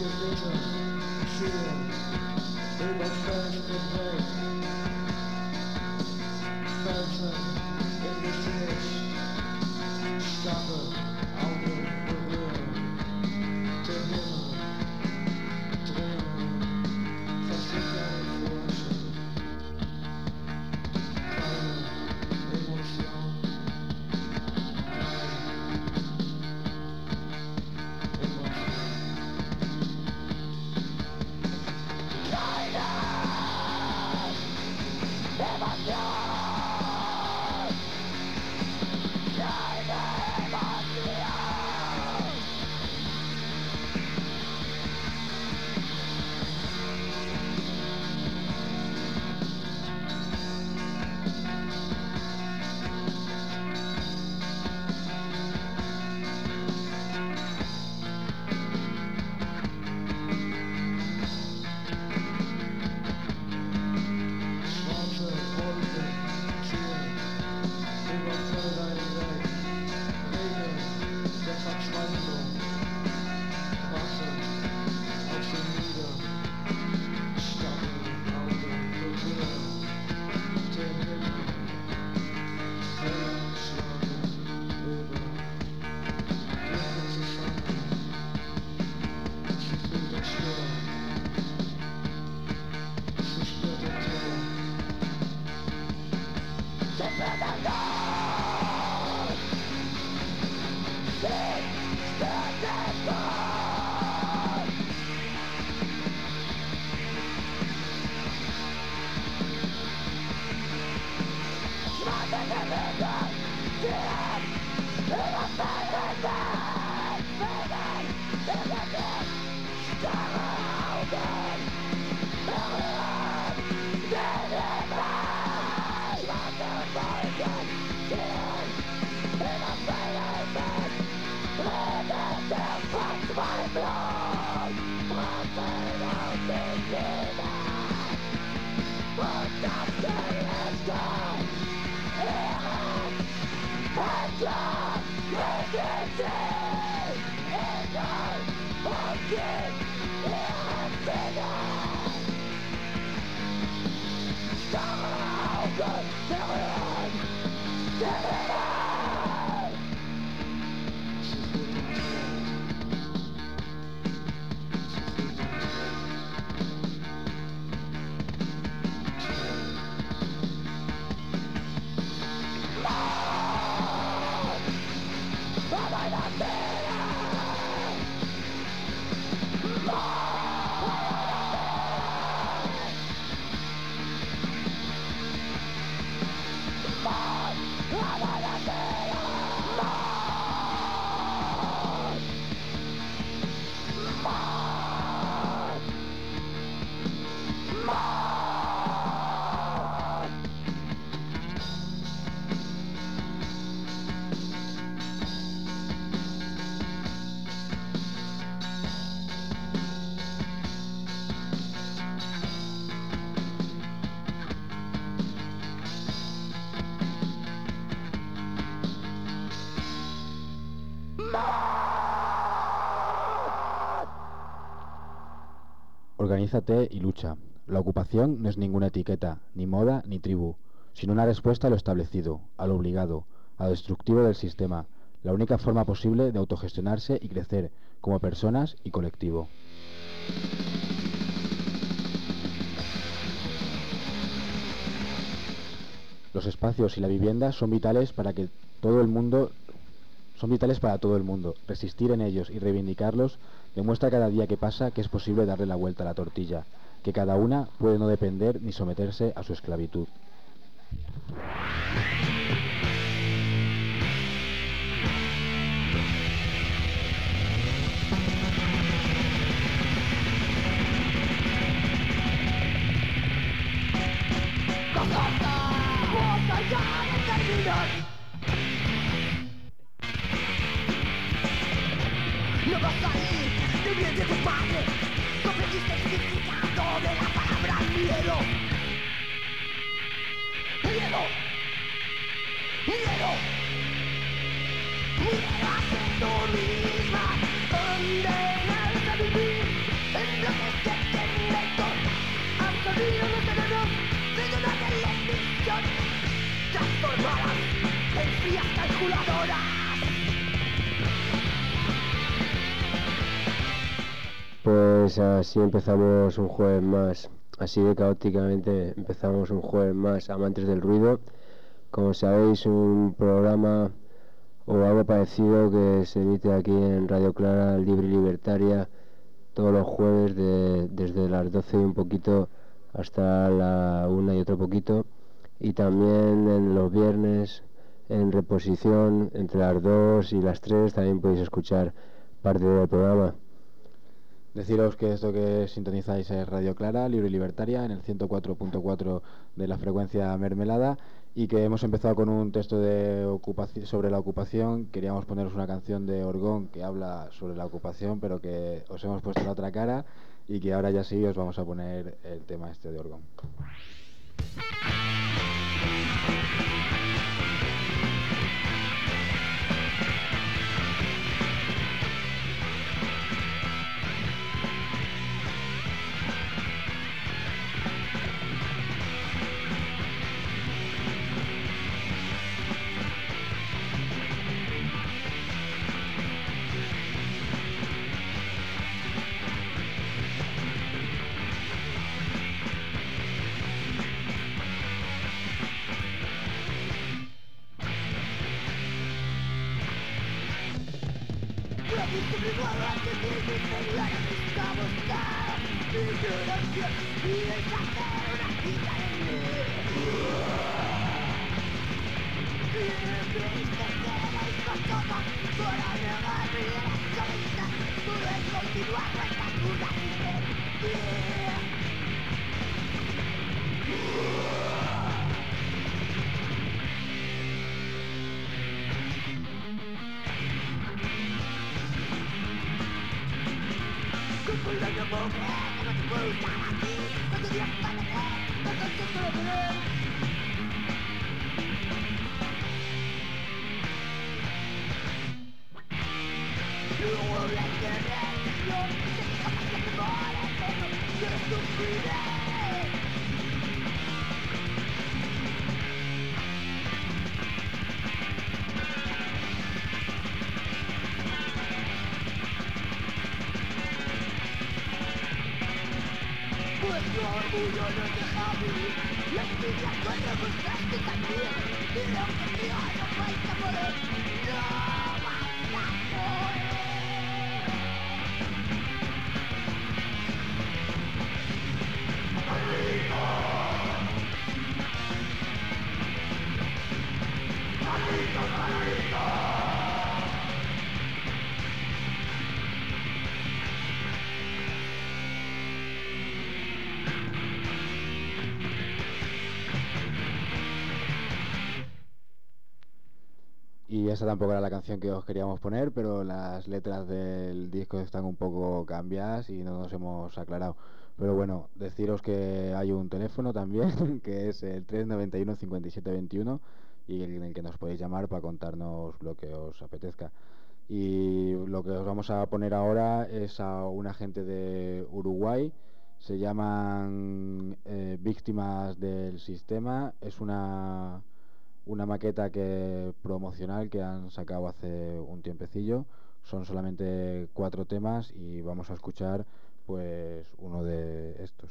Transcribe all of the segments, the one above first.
Organízate y lucha. La ocupación no es ninguna etiqueta, ni moda, ni tribu, sino una respuesta a lo establecido, a lo obligado, a lo destructivo del sistema, la única forma posible de autogestionarse y crecer como personas y colectivo. Los espacios y la vivienda son vitales para todo el mundo. Resistir en ellos y reivindicarlos demuestra cada día que pasa que es posible darle la vuelta a la tortilla, que cada una puede no depender ni someterse a su esclavitud. No vas a ir del bien de tu padre. Comprendiste el significado de la palabra miedo. Miedo. Miedo. Miedo a ser tú misma. Condenarse a vivir Pues así empezamos un jueves más, así de caóticamente empezamos un jueves más, amantes del ruido. Como sabéis, un programa o algo parecido que se emite aquí en Radio Clara Libre y Libertaria todos los jueves desde las 12 y un poquito hasta la 1 y otro poquito, y también en los viernes en reposición entre las 2 y las 3 también podéis escuchar parte del programa. Deciros que esto que sintonizáis es Radio Clara, Libre y Libertaria, en el 104.4 de la frecuencia mermelada, y que hemos empezado con un texto de sobre la ocupación. Queríamos poneros una canción de Orgón que habla sobre la ocupación, pero que os hemos puesto la otra cara, y que ahora ya sí os vamos a poner el tema este de Orgón. Y esa tampoco era la canción que os queríamos poner, pero las letras del disco están un poco cambiadas y no nos hemos aclarado. Pero bueno, deciros que hay un teléfono también, que es el 391 57 21, y en el que nos podéis llamar para contarnos lo que os apetezca. Y lo que os vamos a poner ahora es a una gente de Uruguay, se llaman Víctimas del Sistema. Es una maqueta promocional que han sacado hace un tiempecillo. Son solamente 4 temas y vamos a escuchar pues uno de estos.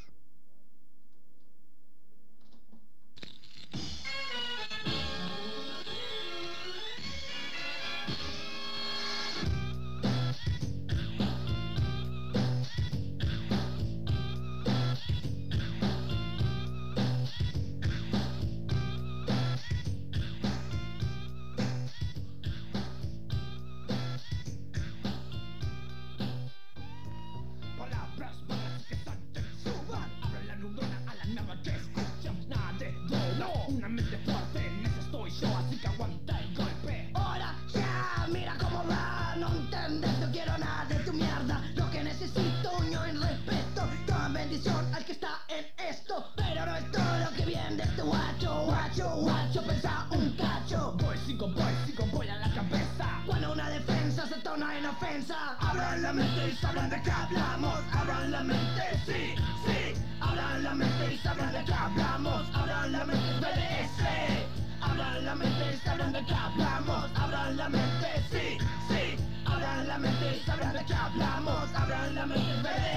Abran la mente y sabrán de qué hablamos. Abran la mente, sí, sí. Abran la mente y sabrán de qué hablamos. Abran la mente, BDS. Abran la mente y sabrán de qué hablamos. Abran la mente, sí, sí. Abran la mente y sabrán de qué hablamos. Abran la mente, BDS.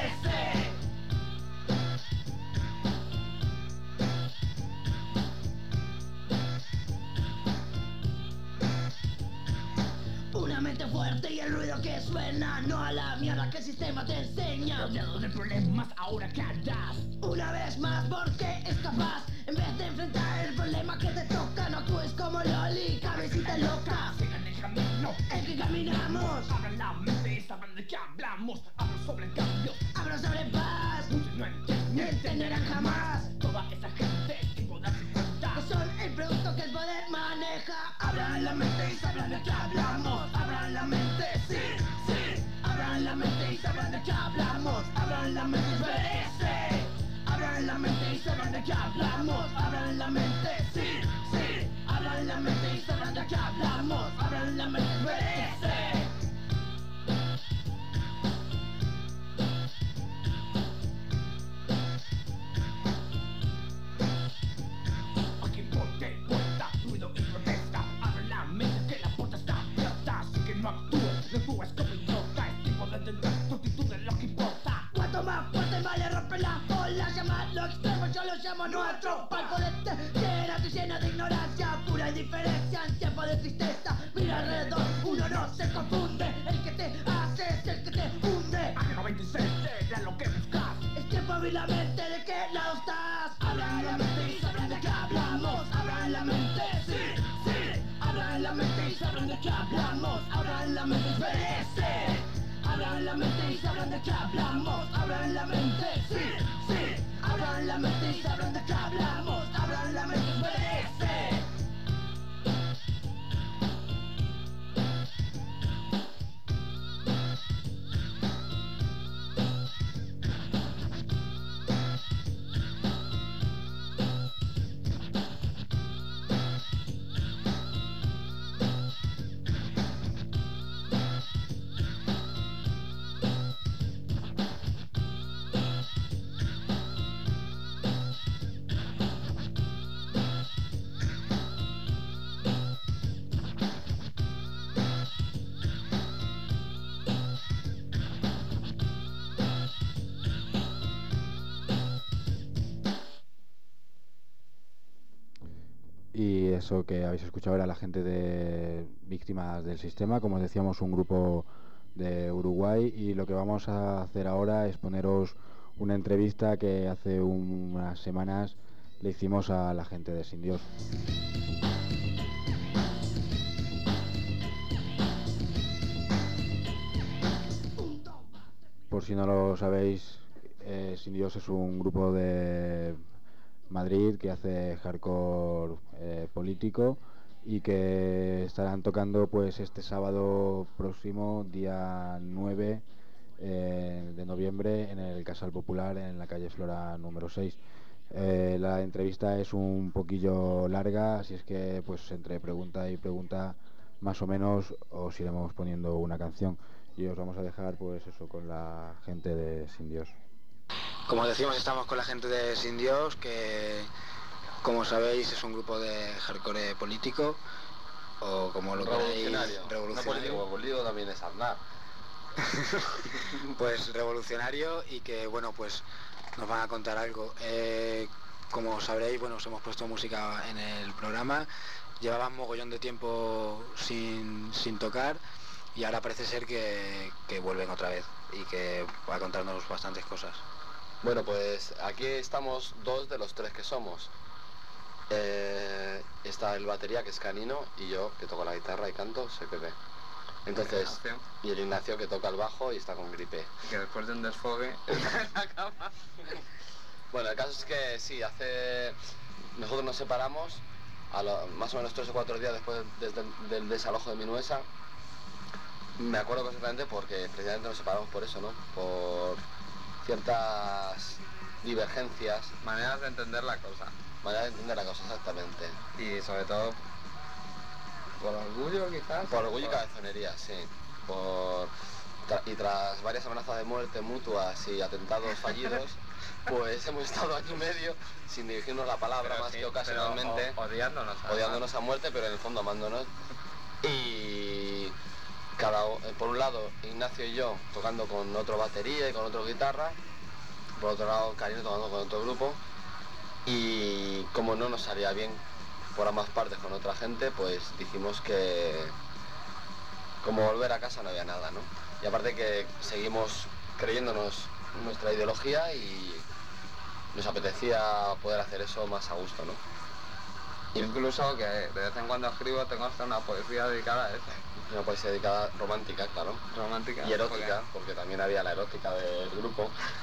lo que suena, no a la mierda que el sistema te enseña. Rodeado de problemas, ahora ¿qué harás? Una vez más, porque es capaz. En vez de enfrentar el problema que te toca, no actúes como Loli, cabecita loca. Sigan el camino En que caminamos, abran la mente y sabrán de qué hablamos. Hablo sobre cambios, hablo sobre paz, muchos no entienden ni entenderán jamás. Toda esa gente sin darse cuenta Que son el producto que el poder maneja. Abran la mente y sabrán de qué hablamos. Abran la mente, sí, sí. Abran la mente y sabrán de qué hablamos. Abran la mente y merece. Abran la mente y sabrán de qué hablamos. Abran la mente, sí, sí. Abran la mente y sabrán de qué hablamos. Abran la mente y merece. aquí ponte vuelta, ruido y protesta. Abre la mente que la puerta está abierta. Así que no actúes como idiota. Es tiempo de entender tu actitud de lo que importa. Cuanto más fuerte vale romper las olas. Llamarlo extremo, yo lo llamo nuestro. Palco de tera que llena de ignorancia, pura indiferencia en tiempo de tristeza. Mira alrededor, uno no se confunde. El que te hace es el que te hunde. Ajeno 26, era lo que buscas. Es tiempo de abrir la mente, ¿de qué lado estás? Abran la mente y sabrán de qué hablamos. Abran la mente, sí, sí. Abran la mente y sabrán de qué hablamos. Abran la mente y merece. Abran la mente y sabrán de qué hablamos. Abran la mente, sí, sí. Abran la mente y sabrán de qué hablamos. Abran la mente y merece. Y eso que habéis escuchado era la gente de Víctimas del Sistema, como os decíamos, un grupo de Uruguay, y lo que vamos a hacer ahora es poneros una entrevista que hace unas semanas le hicimos a la gente de Sin Dios. Por si no lo sabéis, Sin Dios es un grupo de Madrid que hace hardcore político y que estarán tocando pues este sábado próximo, día 9 de noviembre, en el Casal Popular, en la calle Flora número 6. La entrevista es un poquillo larga, así es que pues entre pregunta y pregunta más o menos os iremos poniendo una canción y os vamos a dejar pues eso con la gente de Sin Dios. Como decimos, estamos con la gente de Sin Dios, que como sabéis es un grupo de hardcore político, o como lo queráis, revolucionario. No político, político también es Aznar. Pues revolucionario, y que bueno, pues nos van a contar algo. Como sabréis, bueno, os hemos puesto música en el programa, llevaban mogollón de tiempo sin tocar y ahora parece ser que vuelven otra vez y que va a contarnos bastantes cosas. Bueno, pues aquí estamos dos de los tres que somos. Está el batería, que es Canino, y yo, que toco la guitarra y canto, soy Pepe. Entonces, y el Ignacio, que toca el bajo y está con gripe. Que después de un desfogue está en la cama. Bueno, el caso es que sí, nosotros nos separamos más o menos 3 o 4 días después del desalojo de Minuesa. Me acuerdo perfectamente porque precisamente nos separamos por eso, ¿no? Por ciertas divergencias. Maneras de entender la cosa. Manera de entender la cosa, exactamente. Y sobre todo por orgullo, quizás. Por orgullo y cabezonería, sí. Y tras varias amenazas de muerte mutuas y atentados fallidos, pues hemos estado año y medio sin dirigirnos la palabra, pero más sí, que ocasionalmente. Odiándonos a muerte, pero en el fondo amándonos. Y por un lado Ignacio y yo tocando con otro batería y con otro guitarra, por otro lado Karina tocando con otro grupo, y como no nos salía bien por ambas partes con otra gente, pues dijimos que como volver a casa no había nada, ¿no? Y aparte que seguimos creyéndonos nuestra ideología y nos apetecía poder hacer eso más a gusto, ¿no? Incluso que de vez en cuando escribo, tengo hasta una poesía dedicada a eso. Una poesía dedicada romántica, claro. Romántica. Y erótica, porque también había la erótica del grupo.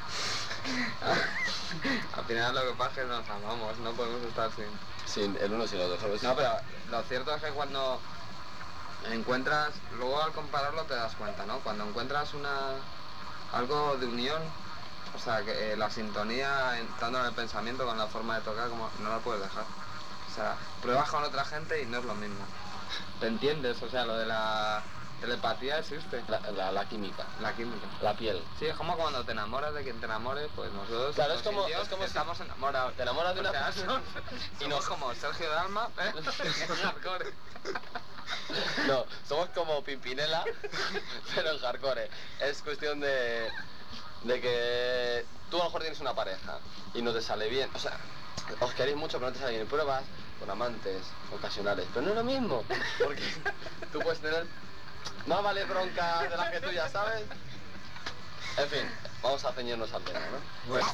Al final lo que pasa es que nos amamos, no podemos estar Sin el uno sin el otro, ¿sabes? No, pero lo cierto es que cuando encuentras, luego al compararlo te das cuenta, ¿no? Cuando encuentras algo de unión, o sea, que la sintonía, tanto en el pensamiento con la forma de tocar, como no la puedes dejar. O sea, pruebas con otra gente y no es lo mismo. ¿Te entiendes? O sea, lo de la telepatía existe. La química. La química. La piel. Sí, es como cuando te enamoras de quien te enamore, pues nosotros Claro, los es como indios si estamos enamorados. te enamoras de una O sea, persona y no como Sergio Dalma, en hardcore. No, somos como Pimpinela, pero en hardcore. Es cuestión de que tú a lo mejor tienes una pareja y no te sale bien. O sea, os queréis mucho pero no te sale bien. Y pruebas con amantes ocasionales. Pero no es lo mismo, porque tú puedes tener más vale bronca de las que tú ya sabes. En fin, vamos a ceñirnos al tema, ¿no? ¡Juega!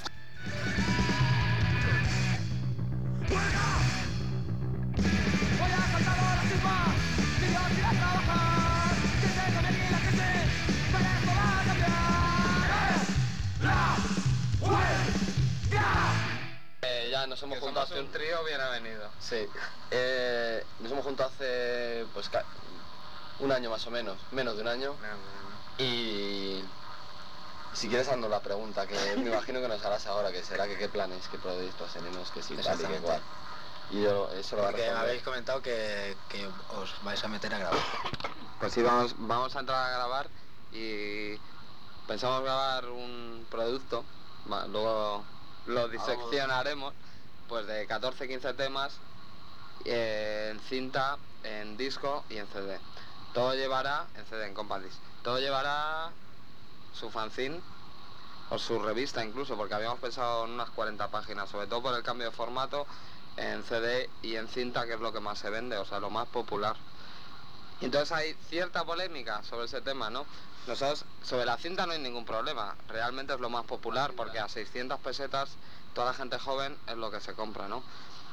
Voy a saltar la chisma, si Dios quiere trabajar, que se con el la que se, pero esto va a cambiar. ¡La huelga! Ya nos hemos juntado Somos un trío bien avenido. Sí, nos hemos juntado hace pues un año más o menos, menos de un año. Y si quieres haznos la pregunta, que me imagino que nos harás ahora, que será que qué planes, qué proyectos tenemos, que sí, tal y que cual. Y yo eso lo voy a Porque me responder. habéis comentado que os vais a meter a grabar. Pues sí, vamos a entrar a grabar y pensamos grabar un producto, luego lo diseccionaremos, pues de 14-15 temas en cinta, en disco y en CD. Todo llevará, en CD, en compact disc, todo llevará su fanzine o su revista incluso, porque habíamos pensado en unas 40 páginas, sobre todo por el cambio de formato en CD y en cinta, que es lo que más se vende, o sea, lo más popular. Y entonces hay cierta polémica sobre ese tema, ¿no? Nosotros, sobre la cinta no hay ningún problema, realmente es lo más popular, porque a 600 pesetas toda la gente joven es lo que se compra, ¿no?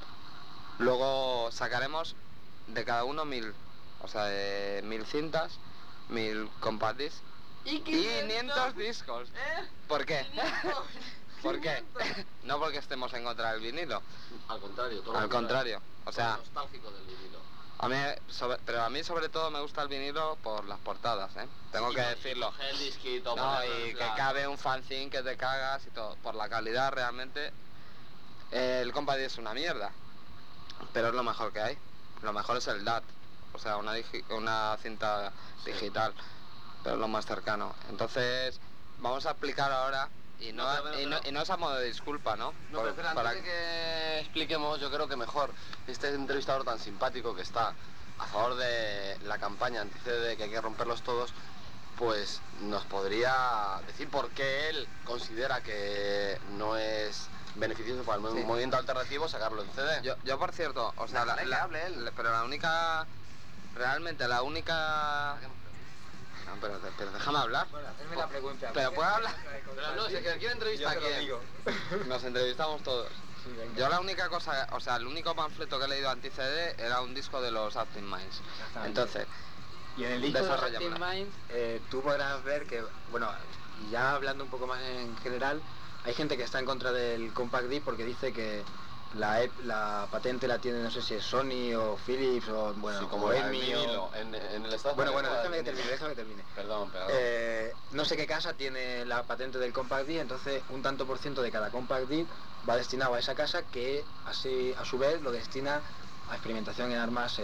Luego sacaremos de cada uno 1000, o sea, de 1000 cintas, 1000 compact discs y 500 discos. ¿Por qué? ¿Por qué? No porque estemos en contra del vinilo. Al contrario, todo Al contrario, o sea, nostálgico del vinilo. pero a mí sobre todo me gusta el vinilo por las portadas, ¿eh? Tengo que decirlo. El disquito, No, y que cabe un fanzine que te cagas y todo. Por la calidad realmente, el compact disc es una mierda, pero es lo mejor que hay. Lo mejor es el DAT, o sea, una cinta digital, pero es lo más cercano. Entonces, vamos a explicar ahora, y no es a modo de disculpa, ¿no? No, pero espera, antes de que expliquemos, yo creo que mejor este entrevistador tan simpático que está a favor de la campaña anti-CD, que hay que romperlos todos, pues nos podría decir por qué él considera que no es beneficioso para el movimiento alternativo sacarlo en CD. Yo por cierto, o sea, pero la única, realmente la única... No, pero déjame hablar. Bueno, hacerme la pregunta. Pero puedo hablar. Pero no, si el que quiere entrevistar a quién. Nos entrevistamos todos. Yo la única cosa, o sea, el único panfleto que he leído anti-CD era un disco de los Acting Minds. Entonces, Y en el disco de desarrollémosla. Active Mind, tú podrás ver que, bueno, ya hablando un poco más en general, hay gente que está en contra del Compact Disc porque dice que la patente la tiene, no sé si es Sony o Philips o, bueno, Sí, como o el EMI vinilo, o... en el estado. Bueno, déjame que termine. Perdón. No sé qué casa tiene la patente del Compact Disc, entonces un tanto por ciento de cada Compact Disc va destinado a esa casa, que así a su vez lo destina a experimentación en armas,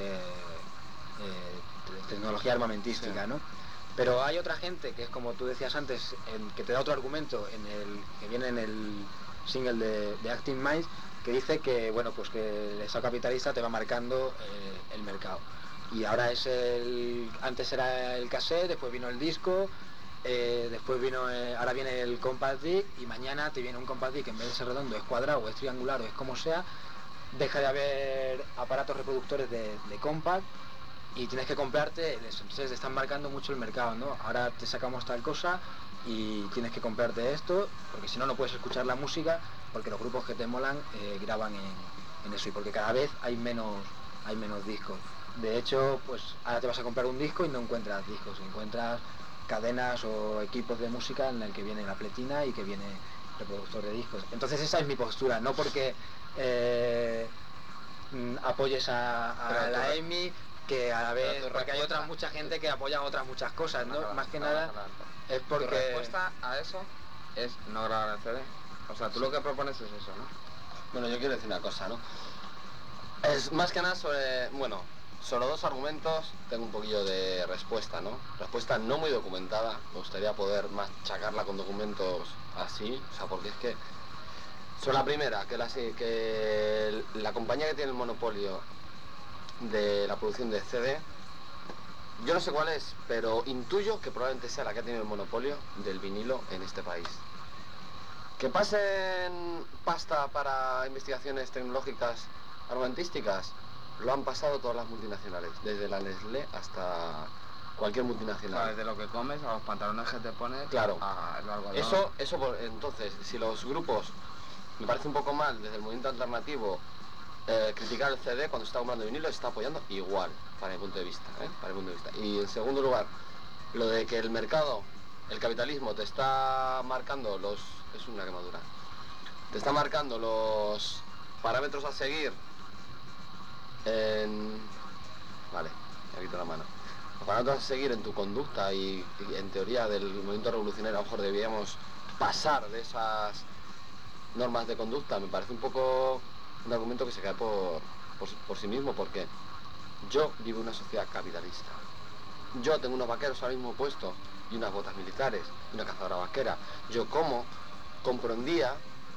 tecnología armamentística, Sí. ¿no? Pero hay otra gente que es como tú decías antes, que te da otro argumento que viene en el single de Acting Minds, que dice que, bueno, pues que el Estado capitalista te va marcando el mercado. Y ahora antes era el cassette, después vino el disco, después ahora viene el compact disc, y mañana te viene un compact disc que en vez de ser redondo es cuadrado o es triangular o es como sea, deja de haber aparatos reproductores de compact y tienes que comprarte eso. Entonces te están marcando mucho el mercado, ¿no? Ahora te sacamos tal cosa y tienes que comprarte esto, porque si no, no puedes escuchar la música, porque los grupos que te molan graban en eso, y porque cada vez hay menos discos. De hecho, pues ahora te vas a comprar un disco y no encuentras discos, encuentras cadenas o equipos de música en el que viene la pletina y que viene reproductor de discos. Entonces esa es mi postura, no porque apoyes a la EMI, que a la vez, porque hay mucha gente que apoya otras muchas cosas, ¿no? Más que nada es porque... Tu respuesta a eso es no grabar en CD. O sea, tú lo que propones es eso, ¿no? Bueno, yo quiero decir una cosa, ¿no? Es más que nada sobre, bueno, sobre dos argumentos tengo un poquillo de respuesta, ¿no? Respuesta no muy documentada, me gustaría poder machacarla con documentos así, o sea, porque es que... Sobre la primera, que la compañía que tiene el monopolio de la producción de CD, yo no sé cuál es, pero intuyo que probablemente sea la que ha tenido el monopolio del vinilo en este país. Que pasen pasta para investigaciones tecnológicas armamentísticas, lo han pasado todas las multinacionales, desde la Nestlé hasta cualquier O multinacional. sea, desde lo que comes a los pantalones que te pones, Claro. a lo algodón. Entonces, si los grupos, me parece un poco mal desde el movimiento alternativo, criticar el CD cuando está comprando vinilo, está apoyando igual, para mi punto de vista, para mi punto de vista. Y en segundo lugar, lo de que el mercado, el capitalismo te está marcando es una quemadura, te está marcando los parámetros a seguir vale, me quito la mano. Los parámetros a seguir en tu conducta y en teoría del movimiento revolucionario a lo mejor debíamos pasar de esas normas de conducta. Me parece un poco un argumento que se cae por sí mismo, porque yo vivo en una sociedad capitalista. Yo tengo unos vaqueros ahora mismo puestos y unas botas militares y una cazadora vaquera. Yo compro en Día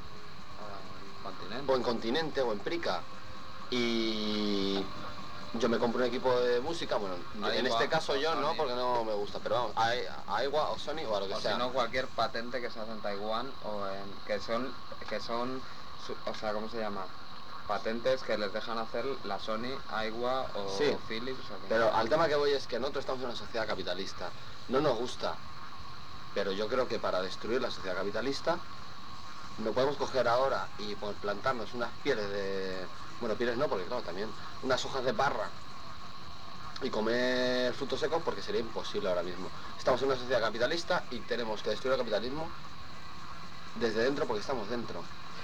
o en Continente o en Prica, y yo me compro un equipo de música, bueno, en este caso yo no, porque no me gusta, pero vamos, a Aiwa o Sony o a lo que sea. O si no, cualquier patente que se hace en Taiwán o que son, o sea, ¿cómo se llama? Patentes que les dejan hacer la Sony, Aiwa o Sí, Philips. O sea, pero al tema que voy es que nosotros estamos en una sociedad capitalista. No nos gusta, pero yo creo que para destruir la sociedad capitalista no podemos coger ahora y plantarnos unas pieles de... Bueno, pieles no, porque claro, también unas hojas de parra y comer frutos secos, porque sería imposible ahora mismo. Estamos en una sociedad capitalista y tenemos que destruir el capitalismo desde dentro, porque estamos dentro.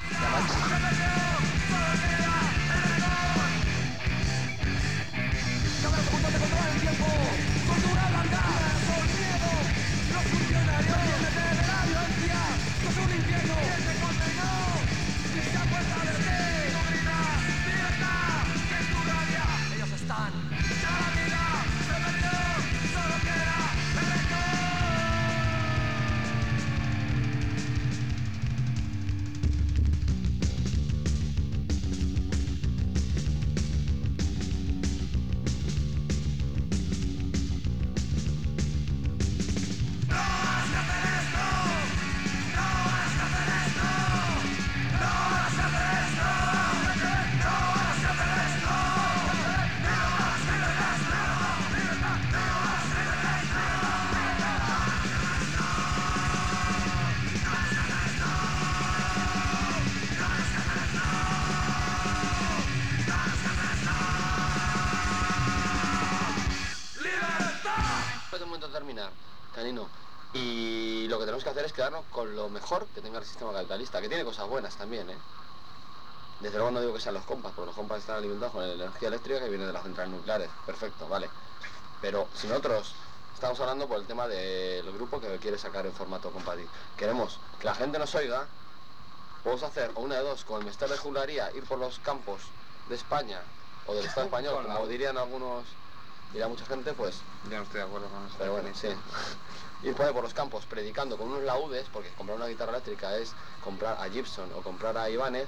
Terminar, Canino, y lo que tenemos que hacer es quedarnos con lo mejor que tenga el sistema capitalista, que tiene cosas buenas también, Desde luego no digo que sean los compas, porque los compas están alimentados con la energía eléctrica que viene de las centrales nucleares, perfecto, vale, pero si nosotros estamos hablando por el tema del grupo que quiere sacar en formato compatible, queremos que la gente nos oiga, podemos hacer o una de dos, con el Mester de Juglaría, ir por los campos de España o del Estado español, como dirían algunos, dirá mucha gente, pues... Yo no estoy de acuerdo con eso. Pero bueno, sí. Ir por los campos predicando con unos laúdes, porque comprar una guitarra eléctrica es comprar a Gibson o comprar a Ibanez,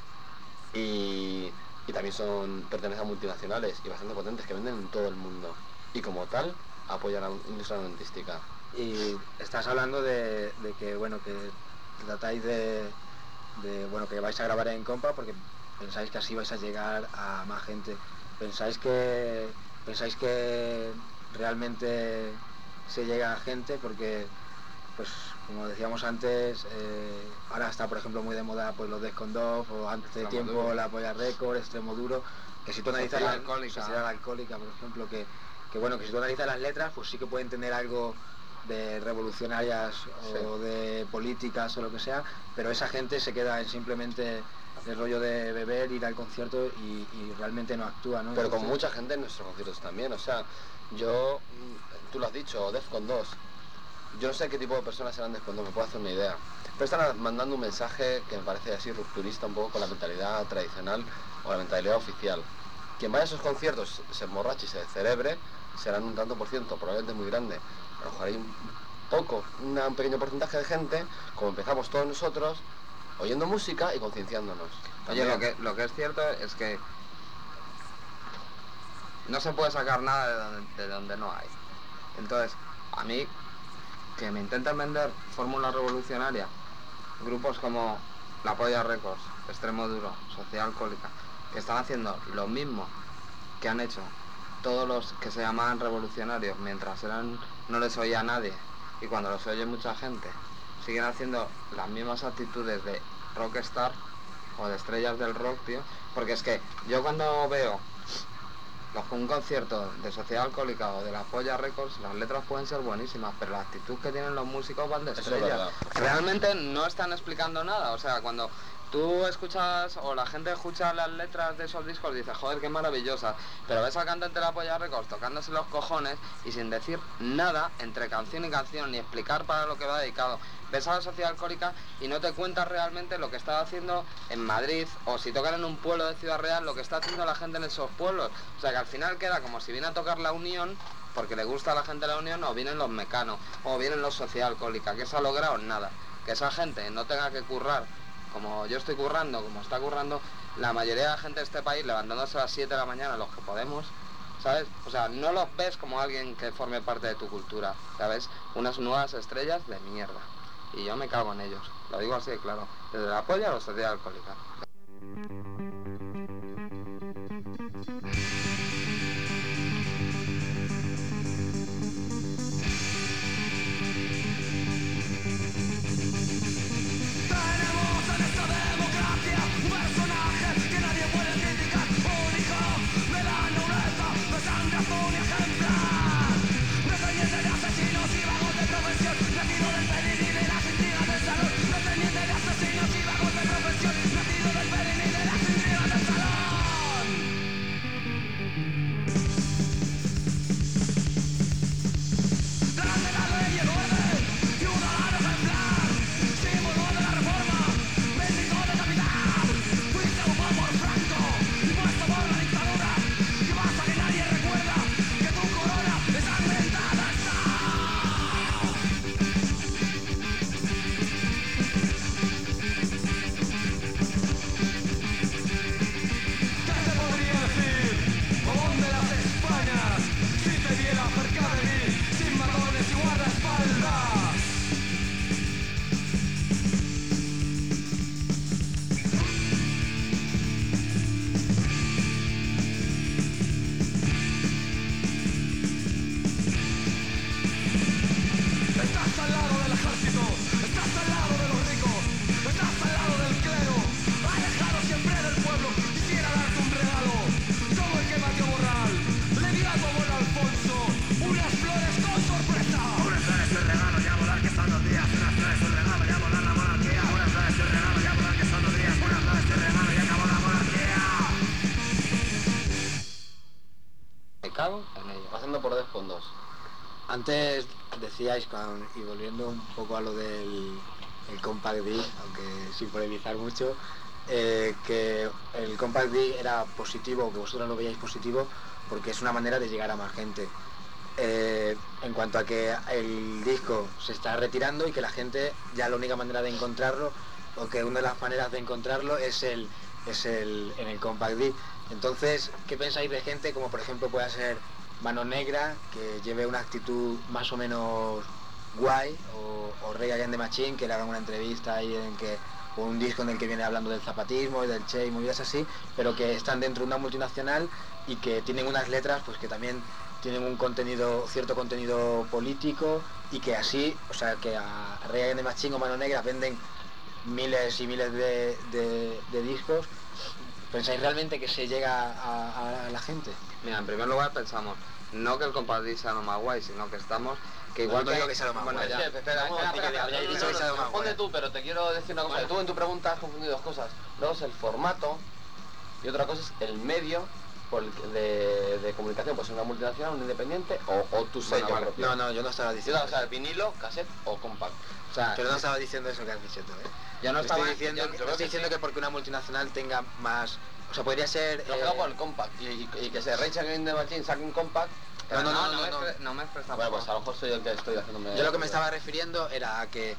y también pertenecen a multinacionales y bastante potentes que venden en todo el mundo. Y como tal, apoyan a la industria armamentística. Y estás hablando de que, bueno, que tratáis de bueno, que vais a grabar en compa porque pensáis que así vais a llegar a más gente. ¿Pensáis que ¿Pensáis que realmente se llega a gente? Porque, pues, como decíamos antes, ahora está, por ejemplo, muy de moda pues los Defcon 2 o antes de tiempo Duro. la Polla Record, Extremo Duro, que si tú analizas Sociedad Alcohólica. Sociedad Alcohólica, por ejemplo, que bueno, que si tú analizas las letras, pues sí que pueden tener algo de revolucionarias o de políticas o lo que sea, pero esa gente se queda en simplemente el rollo de beber, ir al concierto y realmente no actúa, ¿no? Pero con Entonces, mucha gente en nuestros conciertos también, o sea, yo, tú lo has dicho, Defcon 2, yo no sé qué tipo de personas serán Defcon 2, me puedo hacer una idea, pero están mandando un mensaje que me parece así rupturista un poco con la mentalidad tradicional o la mentalidad oficial. Quien vaya a esos conciertos, se emborrache y se cerebre, serán un tanto por ciento, probablemente muy grande. A lo mejor hay un pequeño porcentaje de gente, como empezamos todos nosotros, oyendo música y concienciándonos. Oye, lo que es cierto es que no se puede sacar nada de donde no hay. Entonces, a mí, que me intentan vender fórmula revolucionaria, grupos como La Polla Records, Extremo Duro, Sociedad Alcohólica, que están haciendo lo mismo que han hecho todos los que se llamaban revolucionarios mientras no les oía a nadie, y cuando los oye mucha gente siguen haciendo las mismas actitudes de rockstar o de estrellas del rock, tío, porque es que yo cuando veo un concierto de Sociedad Alcohólica o de La Polla Records, las letras pueden ser buenísimas, pero la actitud que tienen los músicos van de Eso es estrellas. verdad. Realmente no están explicando nada, o sea, cuando tú escuchas o la gente escucha las letras de esos discos dice, joder, qué maravillosas, pero ves al cantante de La Polla Records tocándose los cojones y sin decir nada entre canción y canción, ni explicar para lo que va dedicado. Ves a la Sociedad Alcohólica y no te cuentas realmente lo que está haciendo en Madrid, o si tocan en un pueblo de Ciudad Real, lo que está haciendo la gente en esos pueblos. O sea, que al final queda como si viene a tocar La Unión porque le gusta a la gente La Unión, o vienen los Mecanos, o vienen los Sociedad Alcohólica, que se ha logrado nada. Que esa gente no tenga que currar como yo estoy currando, como está currando la mayoría de la gente de este país, levantándose a las 7 de la mañana, los que podemos, ¿sabes? O sea, no los ves como alguien que forme parte de tu cultura, ¿sabes? Unas nuevas estrellas de mierda. Y yo me cago en ellos, lo digo así de claro, desde La Polla a la Sociedad Alcohólica. Cago en ello. Pasando por Defcon 2. antes decíais, y volviendo un poco a lo del Compact Disc, aunque sin polemizar mucho, que el Compact Disc era positivo, que vosotros lo veíais positivo, porque es una manera de llegar a más gente. En cuanto a que el disco se está retirando y que la gente ya la única manera de encontrarlo, o que una de las maneras de encontrarlo es en el Compact Disc. Entonces, ¿qué pensáis de gente como por ejemplo pueda ser Mano Negra, que lleve una actitud más o menos guay, o Rey Against the Machine, que le hagan una entrevista ahí en que un disco en el que viene hablando del zapatismo y del Che y movidas así, pero que están dentro de una multinacional y que tienen unas letras pues que también tienen un contenido, cierto contenido político, y que así, o sea, que a Rage Against the Machine o Mano Negra venden miles y miles de discos. ¿Pensáis realmente que se llega a la gente? Mira, en primer lugar pensamos, no que el Compact Disc sea lo más guay, sino que estamos... Que igual No digo que sea lo más bueno, guay. ya, espera, habéis dicho que sea lo más Responde guay. tú, pero te quiero decir una cosa. Bueno. Tú en tu pregunta has confundido dos cosas. Uno es el formato y otra cosa es el medio por el de comunicación. Pues una multinacional, un independiente o tu sello. Bueno, vale. propio. No, yo no estaba diciendo O sea, vinilo, cassette o compact. O sea, Pero no estaba diciendo eso que has dicho tú, ¿eh? yo no estaba... Estoy diciendo, yo- que, yo no estoy creo que diciendo sí. que porque una multinacional tenga más... O sea, podría ser... Lo juego por el compact y que se Rage Against the Machine saque un compact. Pero No, no me expresas. Bueno, pues a lo mejor soy yo el que estoy haciéndome... Yo lo que me estaba refiriendo era a que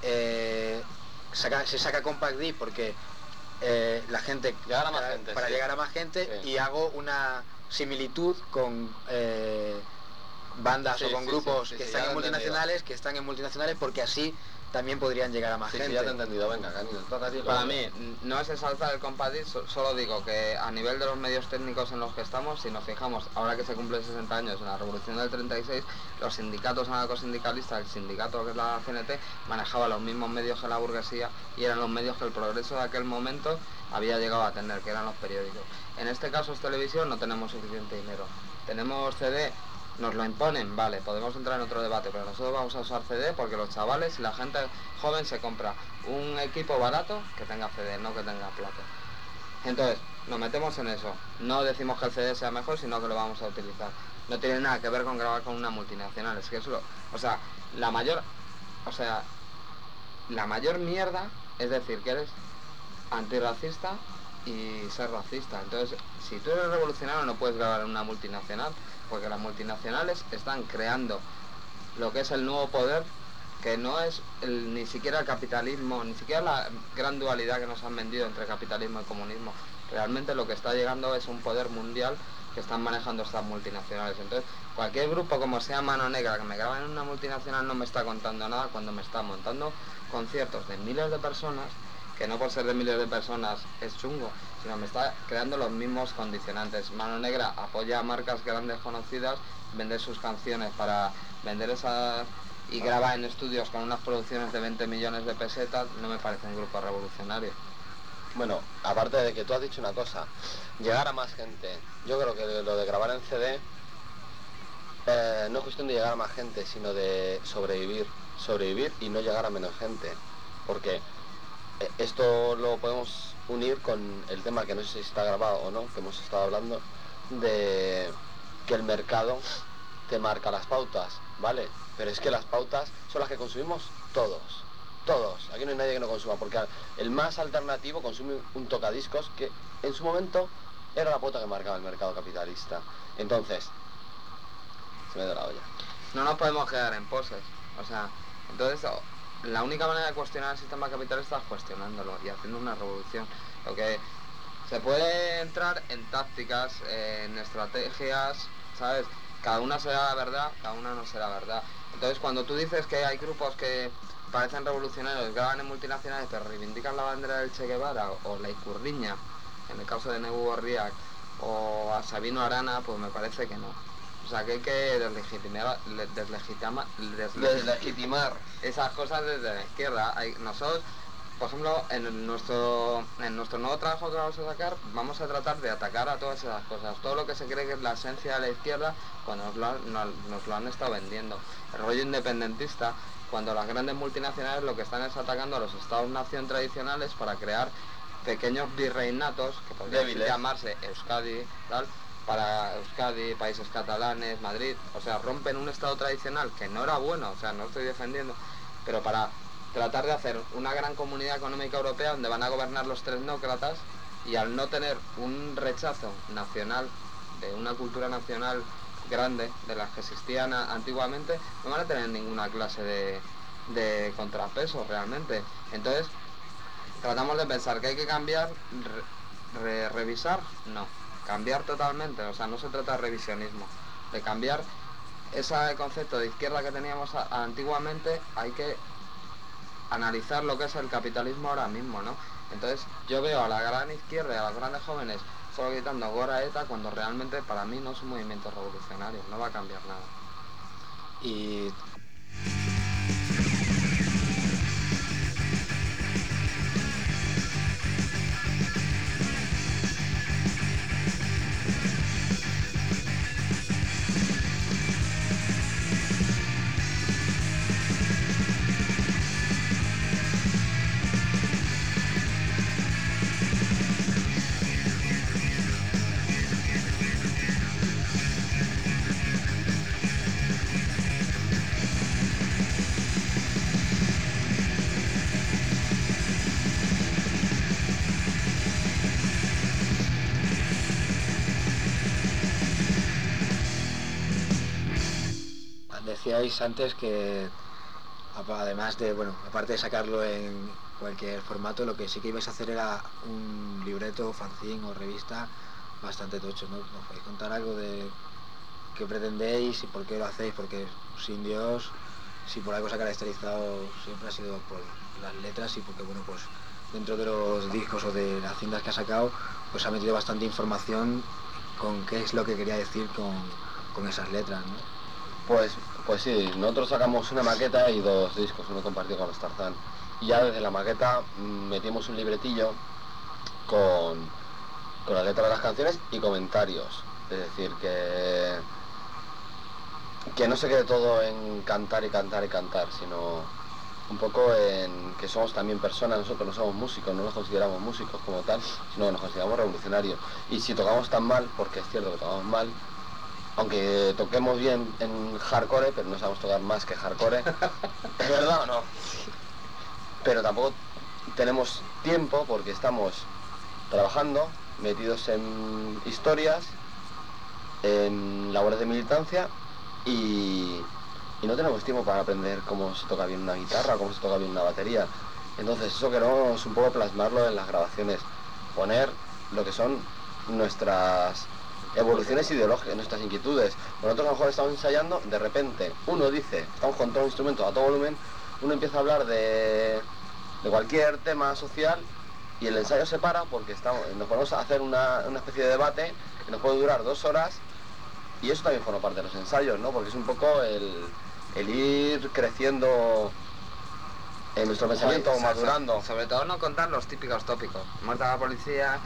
se saca Compact Disc porque la gente... Llegar a más gente, Para sí. llegar a más gente, Sí. y hago una similitud con bandas Sí, o con sí, grupos sí, que sí, están ya en lo he entendido. multinacionales, porque así también podrían llegar a más Sí, gente. sí, ya te he entendido. Venga, Canino, toca a ti. Para mí, no es ensalzar el Compact Disc, solo digo que a nivel de los medios técnicos en los que estamos, si nos fijamos, ahora que se cumplen 60 años en la Revolución del 36, los sindicatos anarcosindicalistas, el sindicato que es la CNT, manejaba los mismos medios que la burguesía y eran los medios que el progreso de aquel momento había llegado a tener, que eran los periódicos. En este caso es televisión, no tenemos suficiente dinero. Tenemos CD, nos lo imponen, vale, podemos entrar en otro debate, pero nosotros vamos a usar CD porque los chavales y la gente joven se compra un equipo barato que tenga CD, no que tenga plato. Entonces, nos metemos en eso. No decimos que el CD sea mejor, sino que lo vamos a utilizar. No tiene nada que ver con grabar con una multinacional, es que eso la mayor mierda es decir que eres antirracista y ser racista. Entonces, si tú eres revolucionario no puedes grabar en una multinacional, porque las multinacionales están creando lo que es el nuevo poder, que no es ni siquiera el capitalismo, ni siquiera la gran dualidad que nos han vendido entre capitalismo y comunismo. Realmente lo que está llegando es un poder mundial que están manejando estas multinacionales. Entonces, cualquier grupo como sea Mano Negra que me graba en una multinacional no me está contando nada cuando me está montando conciertos de miles de personas, que no por ser de miles de personas es chungo, sino me está creando los mismos condicionantes. Mano Negra apoya a marcas grandes conocidas, vende sus canciones para vender esas y graba en estudios con unas producciones de 20 millones de pesetas, no me parece un grupo revolucionario. Bueno, aparte de que tú has dicho una cosa, llegar a más gente. Yo creo que lo de grabar en CD no es cuestión de llegar a más gente, sino de sobrevivir y no llegar a menos gente. Porque esto lo podemos unir con el tema que no sé si está grabado o no, que hemos estado hablando, de que el mercado te marca las pautas, ¿vale? Pero es que las pautas son las que consumimos todos. Aquí no hay nadie que no consuma, porque el más alternativo consume un tocadiscos que en su momento era la pauta que marcaba el mercado capitalista. Entonces, se me da la olla. No nos podemos quedar en poses, entonces la única manera de cuestionar el sistema capitalista es cuestionándolo y haciendo una revolución. Lo que se puede entrar en tácticas, en estrategias, ¿sabes? Cada una será la verdad, cada una no será verdad. Entonces, cuando tú dices que hay grupos que parecen revolucionarios, graban en multinacionales, pero reivindican la bandera del Che Guevara o la Icurriña, en el caso de Negu Gorriak, o a Sabino Arana, pues me parece que no. O sea, que hay que deslegitimar esas cosas desde la izquierda. Nosotros, por ejemplo, en nuestro nuevo trabajo que vamos a sacar, vamos a tratar de atacar a todas esas cosas. Todo lo que se cree que es la esencia de la izquierda, cuando nos lo han estado vendiendo. El rollo independentista, cuando las grandes multinacionales lo que están es atacando a los estados-nación tradicionales para crear pequeños virreinatos, que podrían llamarse Euskadi, tal, para Euskadi, países catalanes, Madrid, rompen un estado tradicional que no era bueno, no estoy defendiendo, pero para tratar de hacer una gran comunidad económica europea donde van a gobernar los tecnócratas, y al no tener un rechazo nacional, de una cultura nacional grande, de las que existían antiguamente, no van a tener ninguna clase de contrapeso realmente. Entonces, tratamos de pensar que hay que cambiar, revisar, no. Cambiar totalmente, no se trata de revisionismo, de cambiar ese concepto de izquierda que teníamos antiguamente. Hay analizar lo que es el capitalismo ahora mismo, ¿no? Entonces yo veo a la gran izquierda y a los grandes jóvenes solo gritando Gora ETA cuando realmente para mí no es un movimiento revolucionario, no va a cambiar nada. Y decíais antes que además de, bueno, aparte de sacarlo en cualquier formato, lo que sí que ibais a hacer era un libreto, fanzine o revista bastante tocho, ¿no? ¿Nos podéis contar algo de qué pretendéis y por qué lo hacéis? Porque Sin Dios, si por algo se ha caracterizado, siempre ha sido por las letras y porque, bueno, pues dentro de los discos o de las cintas que ha sacado, pues ha metido bastante información con qué es lo que quería decir con esas letras, ¿no? Pues sí, nosotros sacamos una maqueta y 2 discos, uno compartido con los Tarzán. Y ya desde la maqueta metimos un libretillo con la letra de las canciones y comentarios. Es decir, que no se quede todo en cantar y cantar y cantar, sino un poco en que somos también personas. Nosotros no somos músicos, no nos consideramos músicos como tal, sino que nos consideramos revolucionarios. Y si tocamos tan mal, porque es cierto que tocamos mal, aunque toquemos bien en hardcore, pero no sabemos tocar más que hardcore, ¿es verdad o no? Pero tampoco tenemos tiempo porque estamos trabajando, metidos en historias, en labores de militancia y no tenemos tiempo para aprender cómo se toca bien una guitarra, cómo se toca bien una batería. Entonces eso queremos un poco plasmarlo en las grabaciones, poner lo que son nuestras evoluciones ideológicas, nuestras inquietudes. Nosotros a lo mejor estamos ensayando, de repente uno dice, estamos con todo el instrumento a todo volumen, uno empieza a hablar de cualquier tema social y el ensayo se para porque nos ponemos a hacer una especie de debate que nos puede durar 2 horas y eso también forma parte de los ensayos, ¿no? Porque es un poco el ir creciendo en nuestro pensamiento, madurando. Sobre todo no contar los típicos tópicos. Muerta la policía,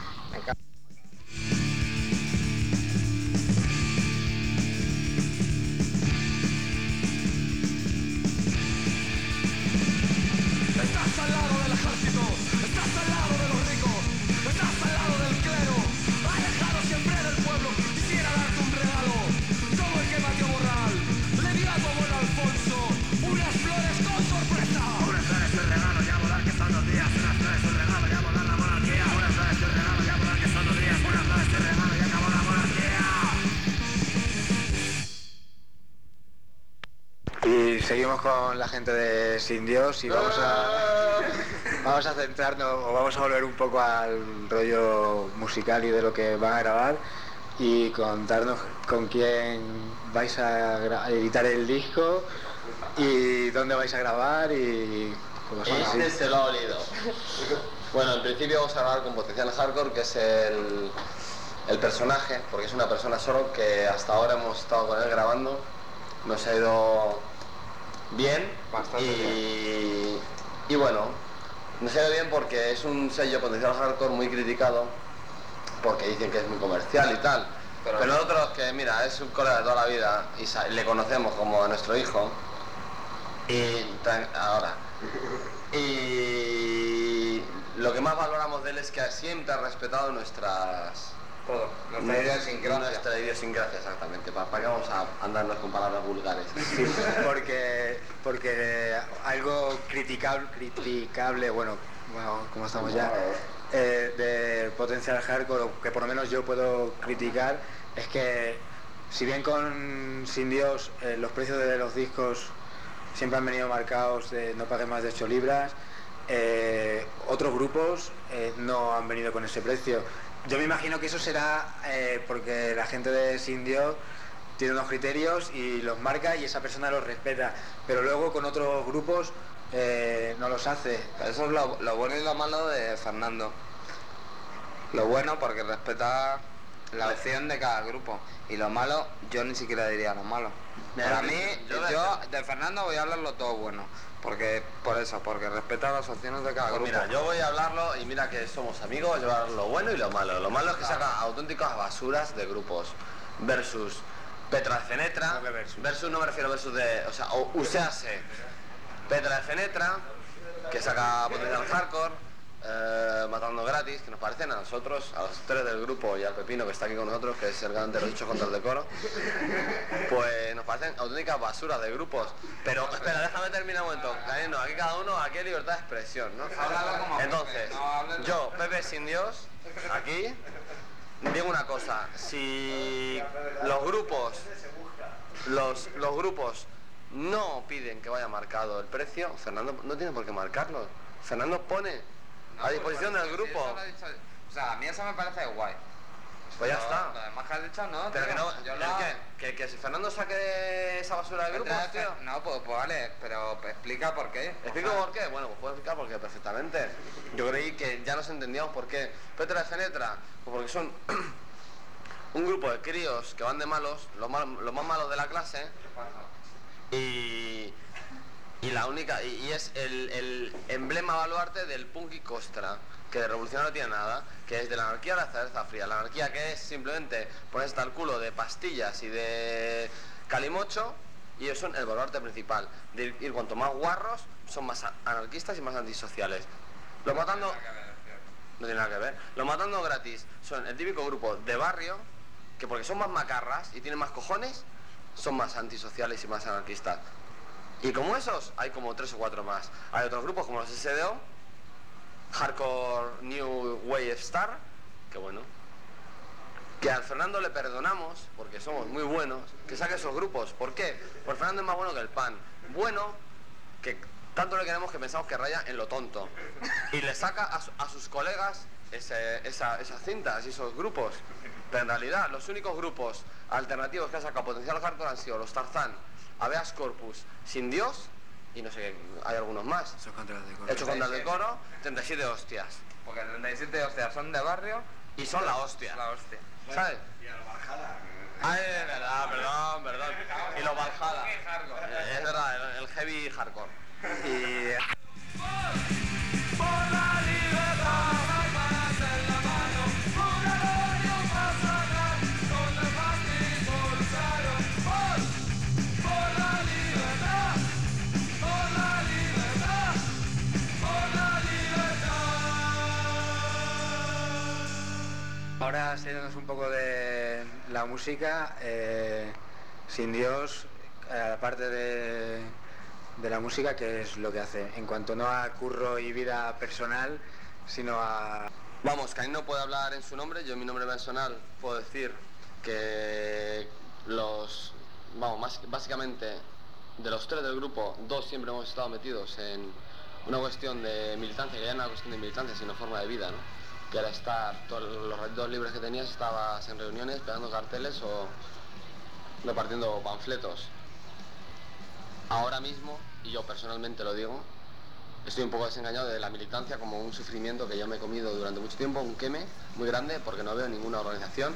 Estás al lado del ejército, estás al lado de los ricos, estás al lado del clero, alejado siempre del pueblo. Quisiera darte un regalo, como el que Mateo Borral le dio a tu abuelo Alfonso, unas flores con sorpresa. Unas flores un regalo, ya volar que son 2 días. Unas flores un regalo, ya volar la monarquía. Unas flores un regalo, ya volar que son 2 días. Unas flores un regalo, ya acabó la monarquía. Y seguimos con la gente de Sin Dios y vamos a centrarnos, o vamos a volver un poco al rollo musical y de lo que van a grabar y contarnos con quién vais a editar el disco y dónde vais a grabar y cómo se llama. Este se lo ha olido. Bueno, en principio vamos a grabar con Potencial Hardcore, que es el personaje, porque es una persona solo que hasta ahora hemos estado con él grabando. Nos ha ido bien. Bastante bien. Y bueno, nos ha ido bien porque es un sello Potencial Hardcore muy criticado, porque dicen que es muy comercial y tal. Pero nosotros, que mira, es un colega de toda la vida y le conocemos como a nuestro hijo. Y lo que más valoramos de él es que siempre ha respetado nuestras... nuestra idiosincrasia. Nuestra idiosincrasia, exactamente. ¿Para qué vamos a andarnos con palabras vulgares? Sí, porque algo criticable, bueno, como estamos ya, de Potencial Hardcore, o que por lo menos yo puedo criticar, es que si bien con Sin Dios los precios de los discos siempre han venido marcados de no pagues más de 8 libras, otros grupos no han venido con ese precio. Yo me imagino que eso será porque la gente de Sin Dios tiene unos criterios y los marca y esa persona los respeta, pero luego con otros grupos no los hace. Eso es lo bueno y lo malo de Fernando. Lo bueno porque respeta la opción de cada grupo. Y lo malo, yo ni siquiera diría lo malo. Para mí, yo de Fernando voy a hablarlo todo bueno. Porque respeta las opciones de cada grupo. Mira, yo voy a hablarlo y mira que somos amigos, yo voy a hablar lo bueno y lo malo. Lo malo es que saca auténticas basuras de grupos. Versus Petra de Fenetra. Versus no me refiero a versus de... O sea, o usease Petra de Fenetra, que saca potencial hardcore, Matando Gratis, que nos parecen a nosotros, a los tres del grupo y al Pepino que está aquí con nosotros, que es el garante de los hechos contra el decoro, pues nos parecen auténticas basuras de grupos. Pero espera, déjame terminar un momento. No, aquí cada uno, aquí hay libertad de expresión, ¿no? Entonces, yo, Pepe Sin Dios, aquí, digo una cosa, si los grupos no piden que vaya marcado el precio, Fernando no tiene por qué marcarlo. Fernando pone a disposición del grupo. O sea, a mí eso me parece guay. Pues ya está. Lo demás que has dicho no. Pero tío. que no, Yo que si Fernando saque esa basura del grupo, tío. No, pues vale, pero explica por qué. ¿Explico por qué? Bueno, pues puedo explicar por qué perfectamente. Yo creí que ya nos entendíamos por qué. Petra de Fenetra, pues porque son un grupo de críos que van de malos, los más malos de la clase. Y es el emblema baluarte del punk y costra, que de revolucionario no tiene nada, que es de la anarquía a la cerveza fría. La anarquía que es simplemente ponerse al culo de pastillas y de calimocho, y ellos son el baluarte principal. De ir cuanto más guarros, son más anarquistas y más antisociales. Los Matando... No tiene nada que ver. Los Matando Gratis son el típico grupo de barrio, que porque son más macarras y tienen más cojones, son más antisociales y más anarquistas. Y como esos, hay como 3 o 4 más. Hay otros grupos como los SDO, Hardcore New Wave Star, que bueno, que al Fernando le perdonamos, porque somos muy buenos, que saque esos grupos. ¿Por qué? Porque Fernando es más bueno que el pan. Bueno, que tanto le queremos que pensamos que raya en lo tonto. Y le saca a sus colegas esas cintas y esos grupos. Pero en realidad, los únicos grupos alternativos que ha sacado potencial hardcore han sido los Tarzán, Habeas Corpus, Sin Dios, y no sé, hay algunos más. Hechos contra el decoro, 37 hostias. Porque 37 hostias son de barrio y son la hostia. La hostia. ¿Sabes? Y a la Valhalla. Ay, es verdad, perdón. Y los Valhalla. Es verdad, el heavy hardcore. Y... Ahora, saliéndonos un poco de la música, Sin Dios, aparte de la música, ¿qué es lo que hace? En cuanto no a curro y vida personal, sino a... Vamos, Caín no puede hablar en su nombre, yo en mi nombre personal puedo decir que básicamente de los 3 del grupo, 2 siempre hemos estado metidos en una cuestión de militancia, que ya no es una cuestión de militancia, sino forma de vida, ¿no? Que era estar, todos los ratitos libres que tenías, estabas en reuniones, pegando carteles o repartiendo panfletos. Ahora mismo, y yo personalmente lo digo, estoy un poco desengañado de la militancia como un sufrimiento que yo me he comido durante mucho tiempo, un queme muy grande, porque no veo ninguna organización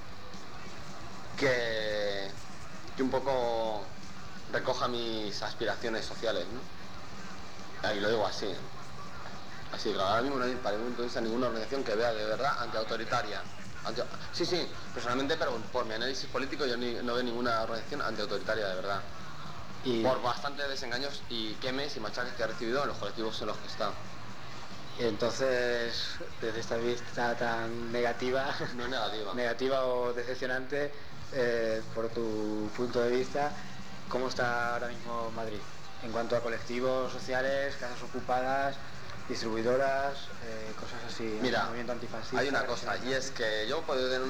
que un poco recoja mis aspiraciones sociales, ¿no? Y lo digo así. Así que ahora mismo no hay, para mi punto de vista, ninguna organización que vea de verdad antiautoritaria. Sí, personalmente, pero por mi análisis político yo no veo ninguna organización antiautoritaria de verdad. Y por bastantes desengaños y quemes y machaques que he recibido en los colectivos en los que he estado. Y entonces, desde esta vista tan negativa, no es negativa, negativa o decepcionante, por tu punto de vista, ¿cómo está ahora mismo Madrid? En cuanto a colectivos sociales, casas ocupadas, distribuidoras, cosas así. Mira, movimiento antifascista. hay una cosa, y es que yo puedo tener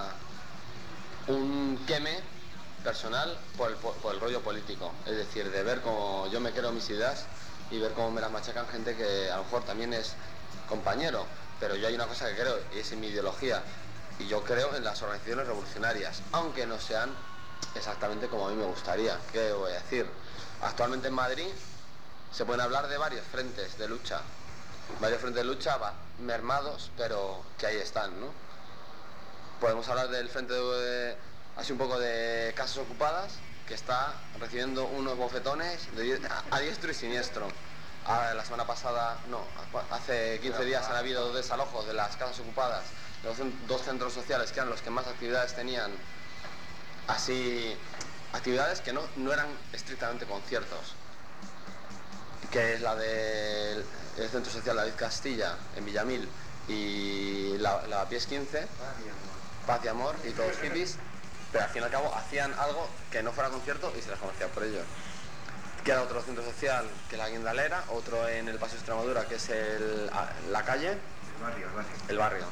un queme personal por el rollo político, es decir, de ver cómo yo me creo mis ideas y ver cómo me las machacan gente que a lo mejor también es compañero, pero yo hay una cosa que creo, y es en mi ideología, y yo creo en las organizaciones revolucionarias, aunque no sean exactamente como a mí me gustaría. ¿Qué voy a decir? Actualmente en Madrid se pueden hablar de varios frentes de lucha. Mermados, pero que ahí están, ¿no? Podemos hablar del frente así un poco de casas ocupadas, que está recibiendo unos bofetones a diestro y siniestro. La semana pasada, hace 15 días han habido 2 desalojos de las casas ocupadas, de 2 centros sociales que eran los que más actividades tenían, así, actividades que no eran estrictamente conciertos, que es la del centro social David Castilla en Villamil y la Pies 15, Paz y Amor y todos hippies, pero al fin y al cabo hacían algo que no fuera concierto y se les conocía por ello. Queda otro centro social, que es la Guindalera, otro en el Paseo Extremadura, que es la calle, el barrio.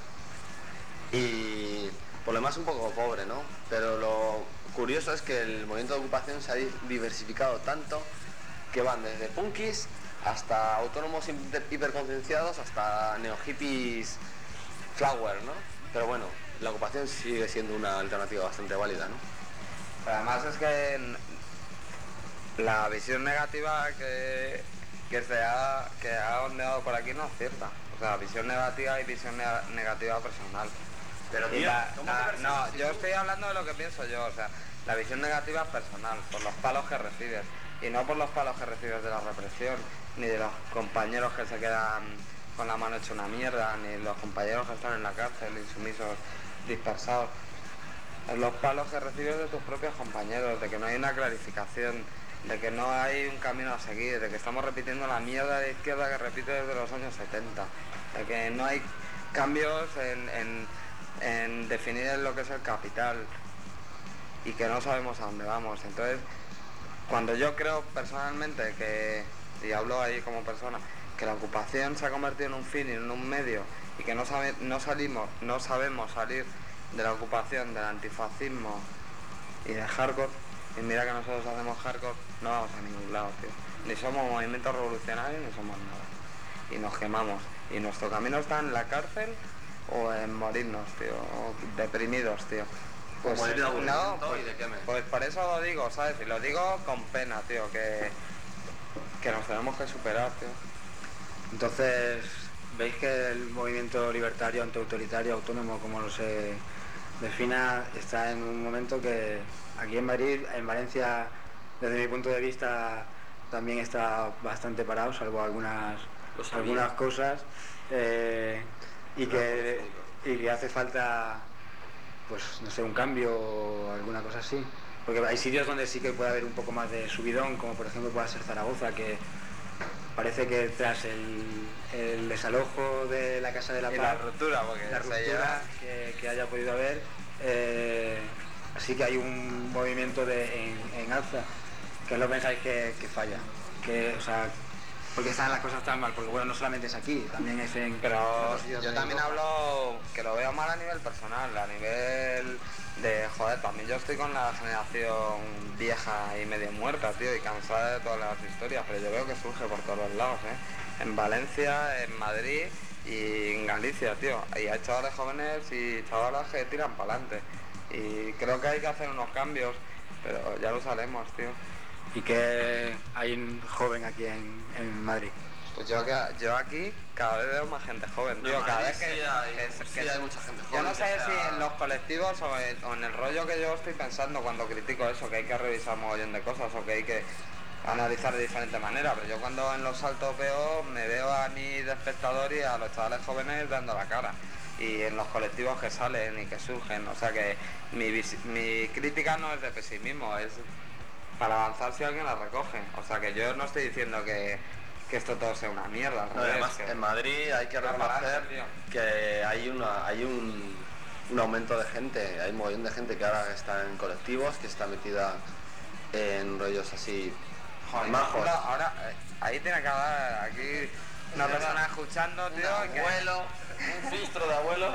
Y por lo demás un poco pobre, ¿no? Pero lo curioso es que el movimiento de ocupación se ha diversificado tanto que van desde punkis hasta autónomos hiperconcienciados hasta neo-hippies flower, ¿no? Pero bueno, la ocupación sigue siendo una alternativa bastante válida, ¿no? Pero además es que la visión negativa que ha ondeado por aquí no es cierta. O sea, visión negativa y visión negativa personal. Pero tío, no, yo estoy hablando de lo que pienso yo, o sea, la visión negativa es personal, por los palos que recibes, y no por los palos que recibes de la represión, ni de los compañeros que se quedan con la mano hecha una mierda, ni los compañeros que están en la cárcel, insumisos, dispersados. Los palos que recibes de tus propios compañeros, de que no hay una clarificación, de que no hay un camino a seguir, de que estamos repitiendo la mierda de izquierda que repite desde los años 70, de que no hay cambios en definir lo que es el capital y que no sabemos a dónde vamos. Entonces, cuando yo creo personalmente y hablo ahí como persona, que la ocupación se ha convertido en un fin y en un medio y que no sabemos salir de la ocupación, del antifascismo y del hardcore, y mira que nosotros hacemos hardcore, no vamos a ningún lado, tío. Ni somos movimientos revolucionarios ni somos nada. Y nos quemamos. Y nuestro camino está en la cárcel o en morirnos, tío, o deprimidos, tío. Pues morir de aburrimiento no, y de queme. Pues por eso lo digo, ¿sabes? Y lo digo con pena, tío, que nos tenemos que superar, tío. Entonces, ¿veis que el movimiento libertario, antiautoritario, autónomo, como lo se defina, está en un momento que aquí en Madrid, en Valencia, desde mi punto de vista, también está bastante parado, salvo algunas cosas, y que hace falta, pues no sé, un cambio o alguna cosa así? Porque hay sitios donde sí que puede haber un poco más de subidón, como por ejemplo pueda ser Zaragoza, que parece que tras el desalojo de la Casa de la Paz, la ruptura, porque la ruptura que haya podido haber, así que hay un movimiento en alza. ¿Qué lo pensáis que falla? O sea, porque están las cosas tan mal, porque bueno, no solamente es aquí, también es en... Pero yo también hablo que lo veo mal a nivel personal, a nivel de, joder, también yo estoy con la generación vieja y medio muerta, tío, y cansada de todas las historias, pero yo veo que surge por todos los lados, en Valencia, en Madrid y en Galicia, tío, y hay chavales jóvenes y chavalas que tiran para adelante, y creo que hay que hacer unos cambios, pero ya lo sabemos, tío. ¿Y que hay un joven aquí en Madrid? Pues yo aquí cada vez veo más gente joven, tío, cada vez que hay mucha gente joven. Yo no sé si en los colectivos o en el rollo que yo estoy pensando cuando critico eso, que hay que revisar un mogollón de cosas o que hay que analizar de diferente manera, pero yo cuando en los saltos me veo a mí de espectador y a los chavales jóvenes dando la cara, y en los colectivos que salen y que surgen, o sea que mi crítica no es de pesimismo, es para avanzar si alguien la recoge, o sea que yo no estoy diciendo que esto todo sea una mierda. No, además, en Madrid hay que reconocer que hay un aumento de gente, hay un montón de gente que ahora está en colectivos, que está metida en rollos así majos. Ahora, ahí tiene que haber aquí una persona escuchando, tío. Un filtro de abuelo.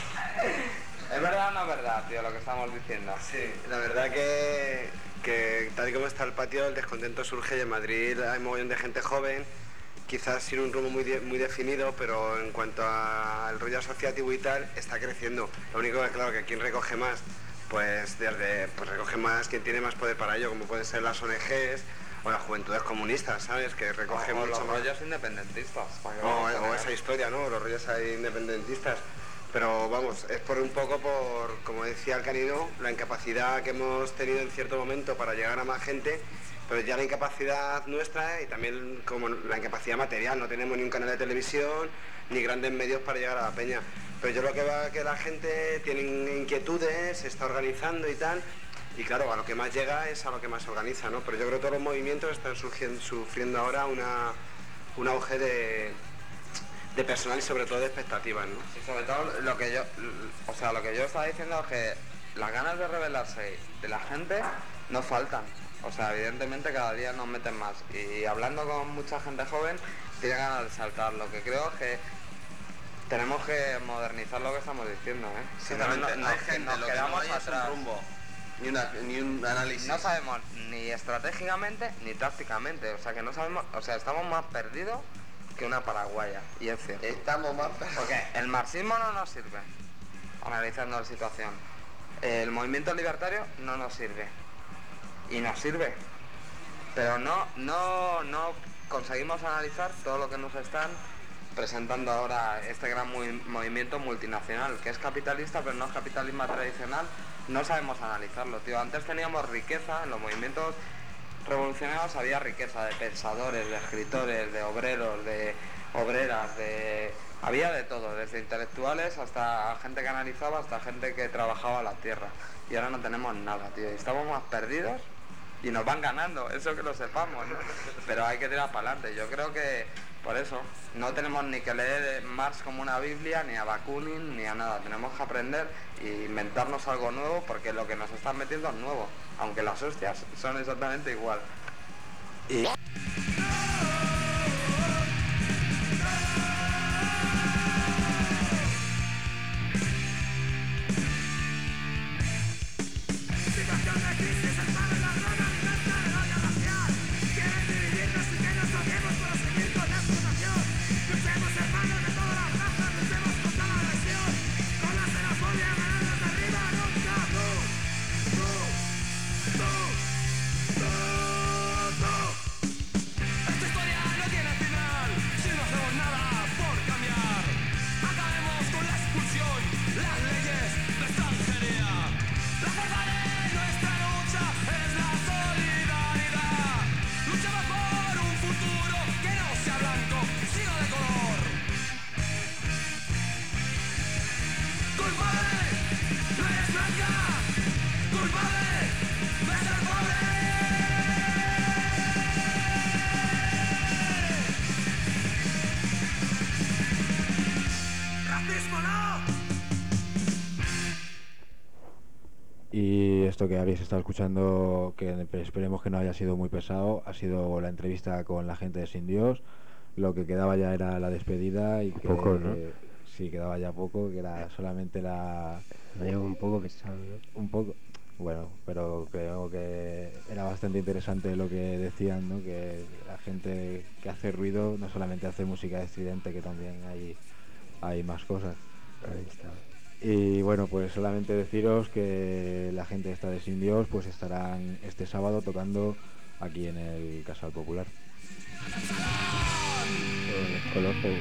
¿Es verdad o no es verdad, tío, lo que estamos diciendo? Sí, la verdad que tal y como está el patio, el descontento surge y en Madrid hay un montón de gente joven, quizás sin un rumbo muy definido, pero en cuanto al rollo asociativo y tal, está creciendo. Lo único que claro, que quien recoge más, pues recoge más quien tiene más poder para ello, como pueden ser las ONGs las juventudes comunistas, ¿sabes? Que recoge mucho los más. rollos independentistas. O esa historia, ¿no? Los rollos ahí independentistas. Pero vamos, es por un poco por, como decía el Canino, la incapacidad que hemos tenido en cierto momento para llegar a más gente, pero ya la incapacidad nuestra y también como la incapacidad material, no tenemos ni un canal de televisión ni grandes medios para llegar a la peña. Pero yo lo que veo es que la gente tiene inquietudes, se está organizando y tal, y claro, a lo que más llega es a lo que más se organiza, ¿no? Pero yo creo que todos los movimientos están sufriendo ahora un auge de personal y sobre todo de expectativas, ¿no? Y sobre todo lo que yo estaba diciendo es que las ganas de rebelarse de la gente no faltan. O sea, evidentemente cada día nos meten más. Y hablando con mucha gente joven, tiene ganas de saltar. Lo que creo es que tenemos que modernizar lo que estamos diciendo, ¿eh? Si no, nos quedamos atrás. Un rumbo, ni un análisis. No sabemos ni estratégicamente ni tácticamente. O sea, que no sabemos, o sea, estamos más perdidos que una paraguaya, y es cierto. Estamos más perdidos. Porque el marxismo no nos sirve, analizando la situación. El movimiento libertario no nos sirve. Y nos sirve. Pero no conseguimos analizar todo lo que nos están presentando ahora este gran movimiento multinacional, que es capitalista, pero no es capitalismo tradicional. No sabemos analizarlo, tío. Antes teníamos riqueza en los movimientos revolucionarios, había riqueza de pensadores, de escritores, de obreros, de obreras, había de todo, desde intelectuales hasta gente que analizaba, hasta gente que trabajaba la tierra. Y ahora no tenemos nada, tío. Estamos más perdidos y nos van ganando, eso que lo sepamos, ¿no? Pero hay que tirar para adelante. Yo creo que por eso no tenemos ni que leer Marx como una Biblia, ni a Bakunin, ni a nada. Tenemos que aprender e inventarnos algo nuevo, porque lo que nos están metiendo es nuevo, aunque las hostias son exactamente igual. Y... Y esto que habéis estado escuchando, que esperemos que no haya sido muy pesado, ha sido la entrevista con la gente de Sin Dios. Lo que quedaba ya era la despedida y que poco, ¿no? Sí, quedaba ya poco, que era solamente la... Un poco pesado, ¿no? Un poco, bueno, pero creo que era bastante interesante lo que decían, ¿no? Que la gente que hace ruido no solamente hace música estridente, que también hay más cosas. Ahí está. Y bueno, pues solamente deciros que la gente esta de Sin Dios pues estarán este sábado tocando aquí en el Casal Popular. Conocen.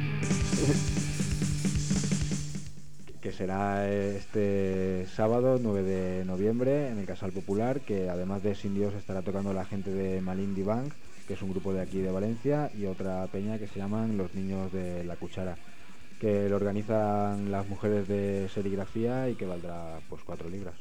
Que será este sábado 9 de noviembre en el Casal Popular, que además de Sin Dios estará tocando la gente de Malindi Bank, que es un grupo de aquí de Valencia, y otra peña que se llaman Los Niños de la Cuchara, que lo organizan las mujeres de serigrafía y que valdrá pues 4 libras.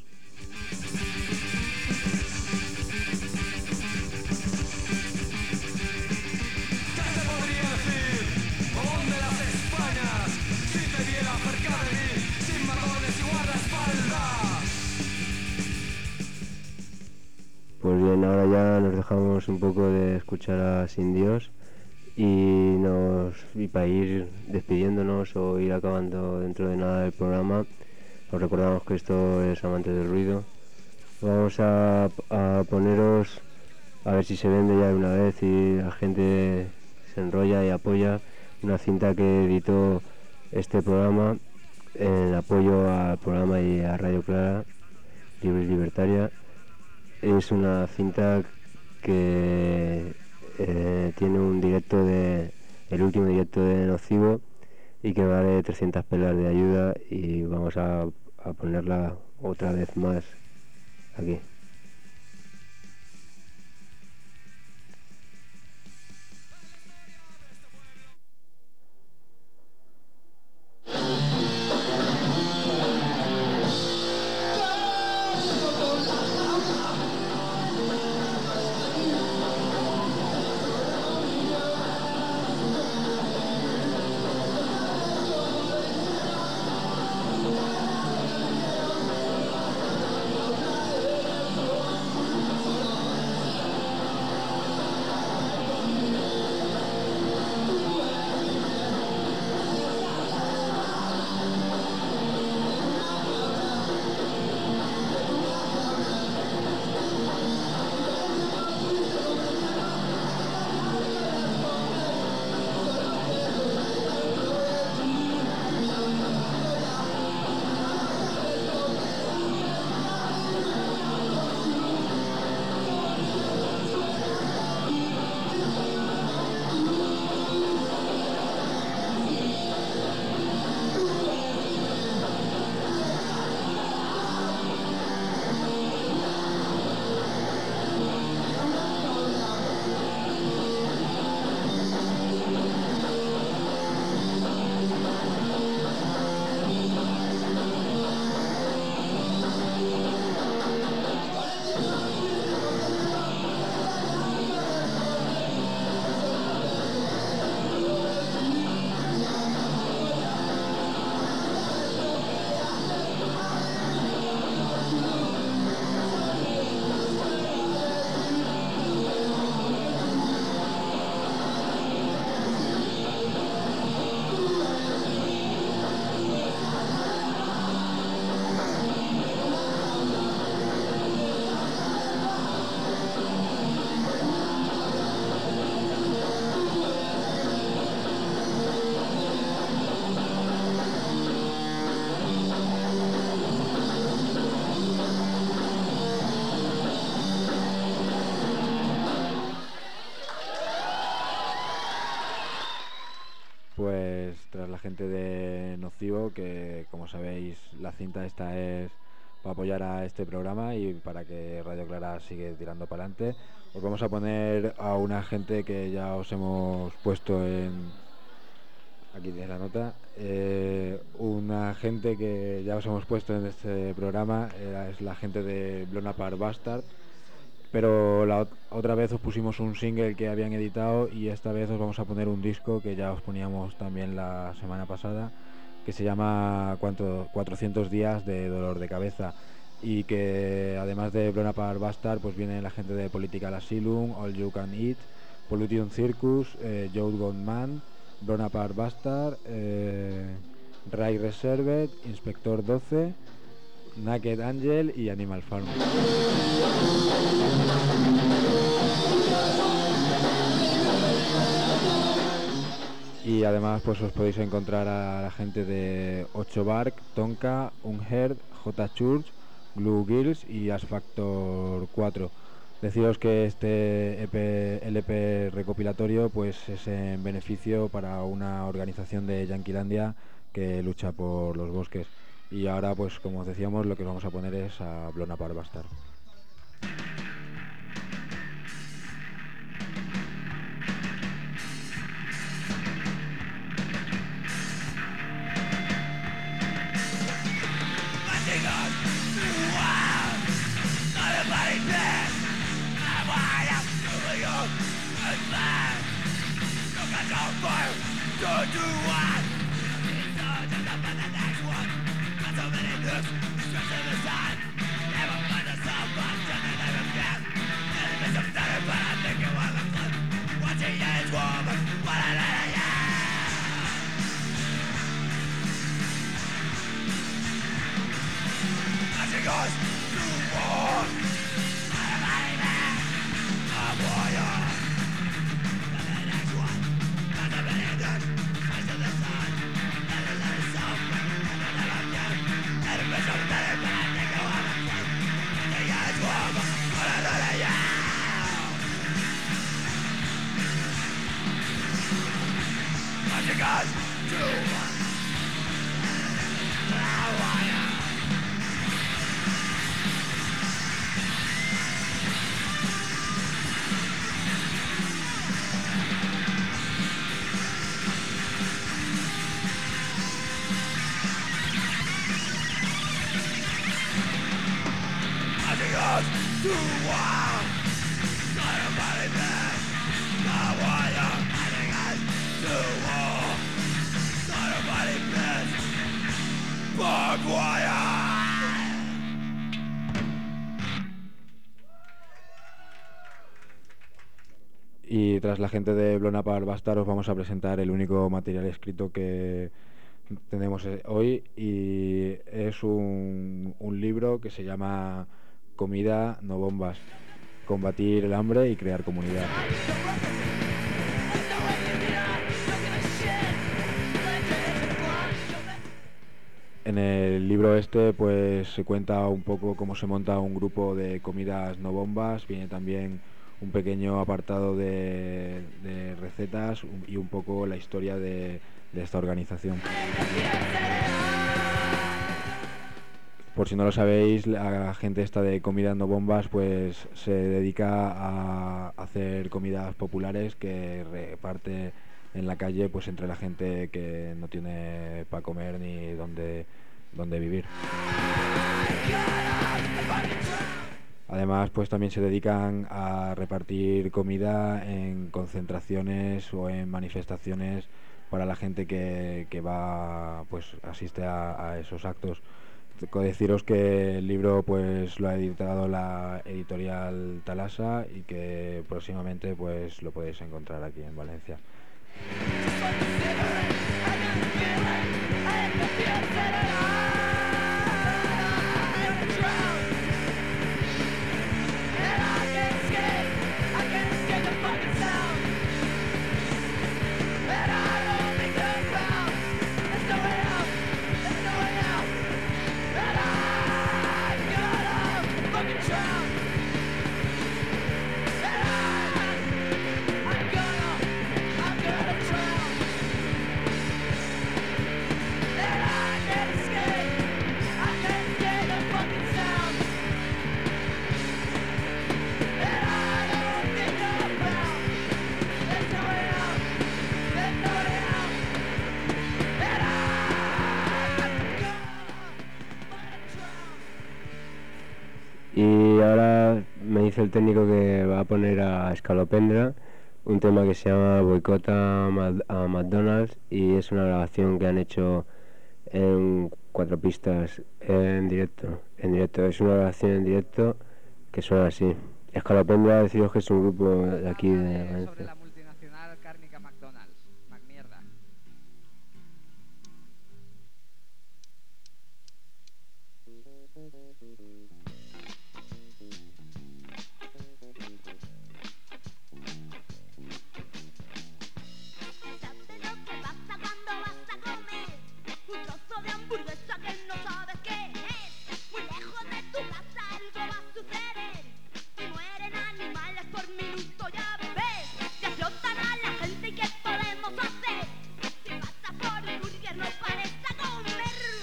Pues bien, ahora ya nos dejamos un poco de escuchar a Sin Dios y para ir despidiéndonos o ir acabando dentro de nada el programa, os recordamos que esto es Amantes del Ruido. Vamos a poneros, a ver si se vende ya de una vez y la gente se enrolla y apoya, una cinta que editó este programa en apoyo al programa y a Radio Clara, Libre y Libertaria. Es una cinta que tiene un directo el último directo de Nocivo y que vale 300 pelas de ayuda, y vamos a ponerla otra vez más aquí. Pues tras la gente de Nocivo, que como sabéis la cinta esta es para apoyar a este programa y para que Radio Clara sigue tirando para adelante, os vamos a poner a una gente que ya os hemos puesto aquí tienes la nota, una gente que ya os hemos puesto en este programa, es la gente de Blonapar Bastard, pero otra vez os pusimos un single que habían editado y esta vez os vamos a poner un disco que ya os poníamos también la semana pasada, que se llama 400 días de dolor de cabeza, y que además de Blonapar Bastard pues viene la gente de Political Asylum, All You Can Eat, Pollution Circus, Joe Goldman, Blonapar Bastard, Ray Reserved, Inspector 12, Naked Angel y Animal Farm. Y además pues os podéis encontrar a la gente de 8 Bark, Tonka, Unheard, J Church, Glue Girls y As Factor 4. Deciros que este LP recopilatorio pues es en beneficio para una organización de Yanquilandia que lucha por los bosques. Y ahora pues como os decíamos, lo que vamos a poner es a Blonapar Bastard. Y tras la gente de Blown Apart Bastard os vamos a presentar el único material escrito que tenemos hoy, y es un libro que se llama Comida, no bombas: combatir el hambre y crear comunidad. En el libro este pues se cuenta un poco cómo se monta un grupo de comidas no bombas, viene también un pequeño apartado de recetas y un poco la historia de esta organización. Por si no lo sabéis, la gente esta de Comidas No Bombas pues se dedica a hacer comidas populares que reparte en la calle pues entre la gente que no tiene para comer ni dónde vivir. Además pues también se dedican a repartir comida en concentraciones o en manifestaciones para la gente que va, pues asiste a esos actos. Deciros que el libro pues lo ha editado la editorial Talasa y que próximamente pues lo podéis encontrar aquí en Valencia. Y ahora me dice el técnico que va a poner a Escalopendra un tema que se llama Boicota a McDonald's, y es una grabación que han hecho en 4 pistas en directo. Es una grabación en directo que suena así. Escalopendra, deciros que es un grupo de aquí de Valencia. Sobre la multinacional cárnica McDonald's, McMierda. Hamburguesa que no sabes qué es. Muy lejos de tu casa algo va a suceder. Y mueren animales por minuto, ya ves. Se explotan a la gente y ¿qué podemos hacer? Si pasa por el burger no pares a comer.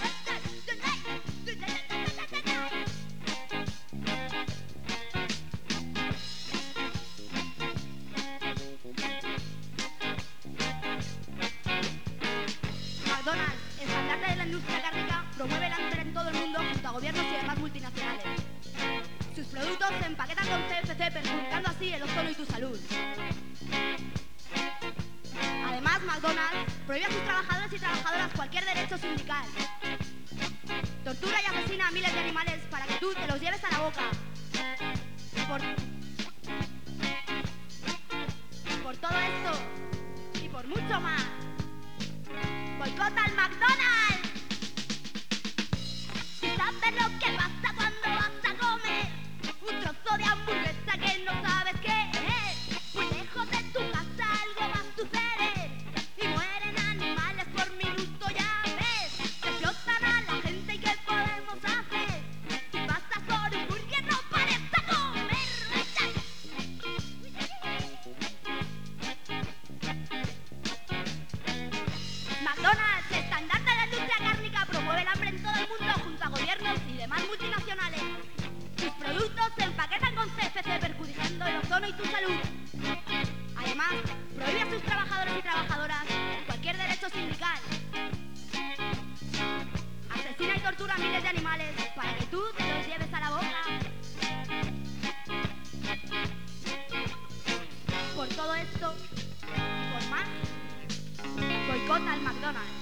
McDonald's, estandarte de la industria cárnica, promueve el hambre en todo el mundo junto a gobiernos y demás multinacionales. Sus productos se empaquetan con CFC, perjudicando así el ozono y tu salud. Además, McDonald's prohíbe a sus trabajadores y trabajadoras cualquier derecho sindical. Tortura y asesina a miles de animales para que tú te los lleves a la boca. Por todo esto y por mucho más, boicota al McDonald's. Si sabes lo que pasa cuando vas a comer un trozo de hamburguesa que no sabes qué es. Muy lejos de tu casa algo va a suceder. Y mueren animales por minuto, ya ves. Se explotan a la gente y ¿qué podemos hacer? Si pasas por un burger no pares a comer. abandono y tu salud. Además, prohíbe a sus trabajadores y trabajadoras cualquier derecho sindical. Asesina y tortura a miles de animales para que tú te los lleves a la boca. Por todo esto y por más, boicota al McDonald's.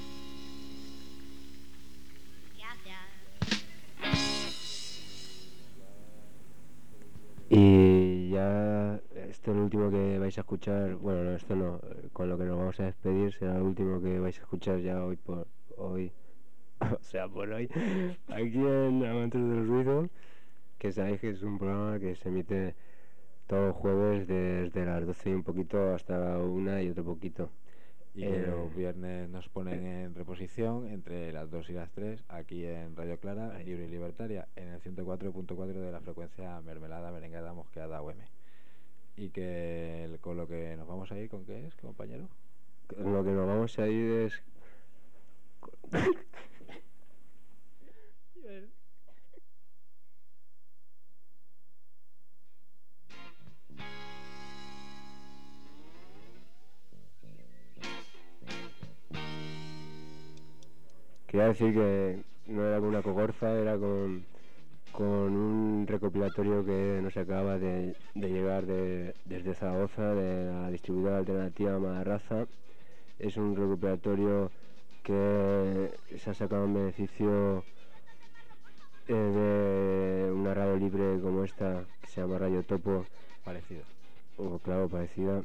Y ya esto es lo último que vais a escuchar, bueno, no, esto no, con lo que nos vamos a despedir será lo último que vais a escuchar ya hoy por hoy, o sea, por hoy, aquí en Amantes del Ruido, que sabéis que es un programa que se emite todos los jueves desde las 12 y un poquito hasta la 1 y otro poquito. Y que los viernes nos ponen en reposición entre las 2 y las 3 aquí en Radio Clara, Libre y Libertaria, en el 104.4 de la frecuencia mermelada, merengada, mosqueada UM. Y que con lo que nos vamos a ir, ¿con qué es, compañero? Con lo que nos vamos a ir es... Quería decir que no era con una cogorza, era con un recopilatorio que nos acaba de llegar desde Zaragoza, de la distribuidora alternativa Madarraza. Es un recopilatorio que se ha sacado en beneficio de una radio libre como esta, que se llama Radio Topo. Parecido. Claro, parecida.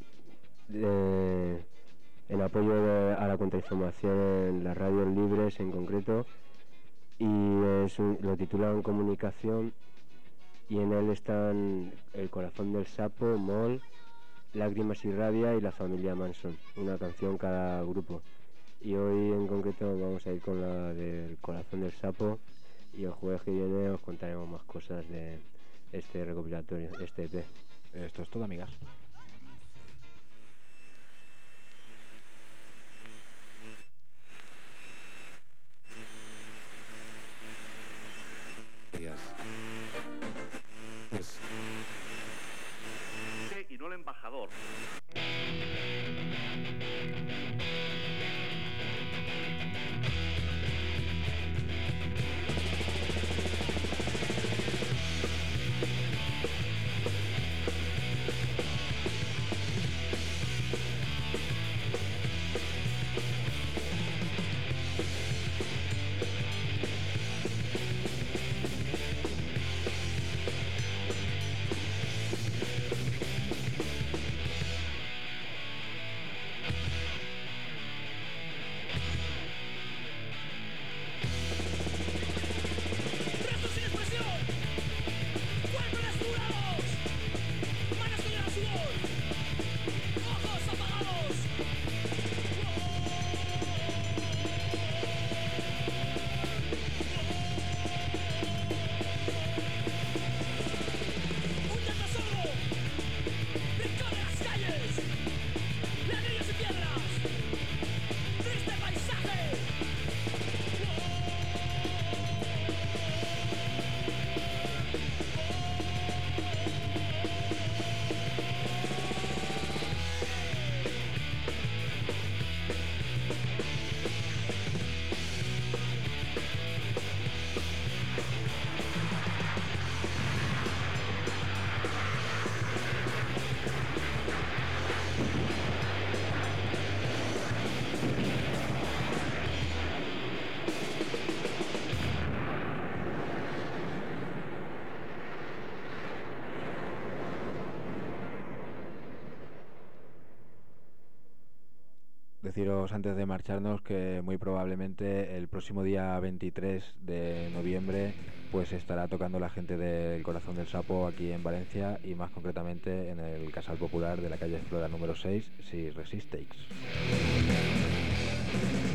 En apoyo a la contrainformación en las radios libres en concreto, y lo titulan Comunicación, y en él están El corazón del sapo, Mol, Lágrimas y rabia y La familia Manson, una canción cada grupo. Y hoy en concreto vamos a ir con la del corazón del sapo, y el jueves que viene os contaremos más cosas de este recopilatorio, este EP. Esto es todo, amigas. Y no el embajador. Deciros antes de marcharnos que muy probablemente el próximo día 23 de noviembre pues estará tocando la gente del Corazón del Sapo aquí en Valencia, y más concretamente en el Casal Popular de la calle Flora número 6, si resisteis.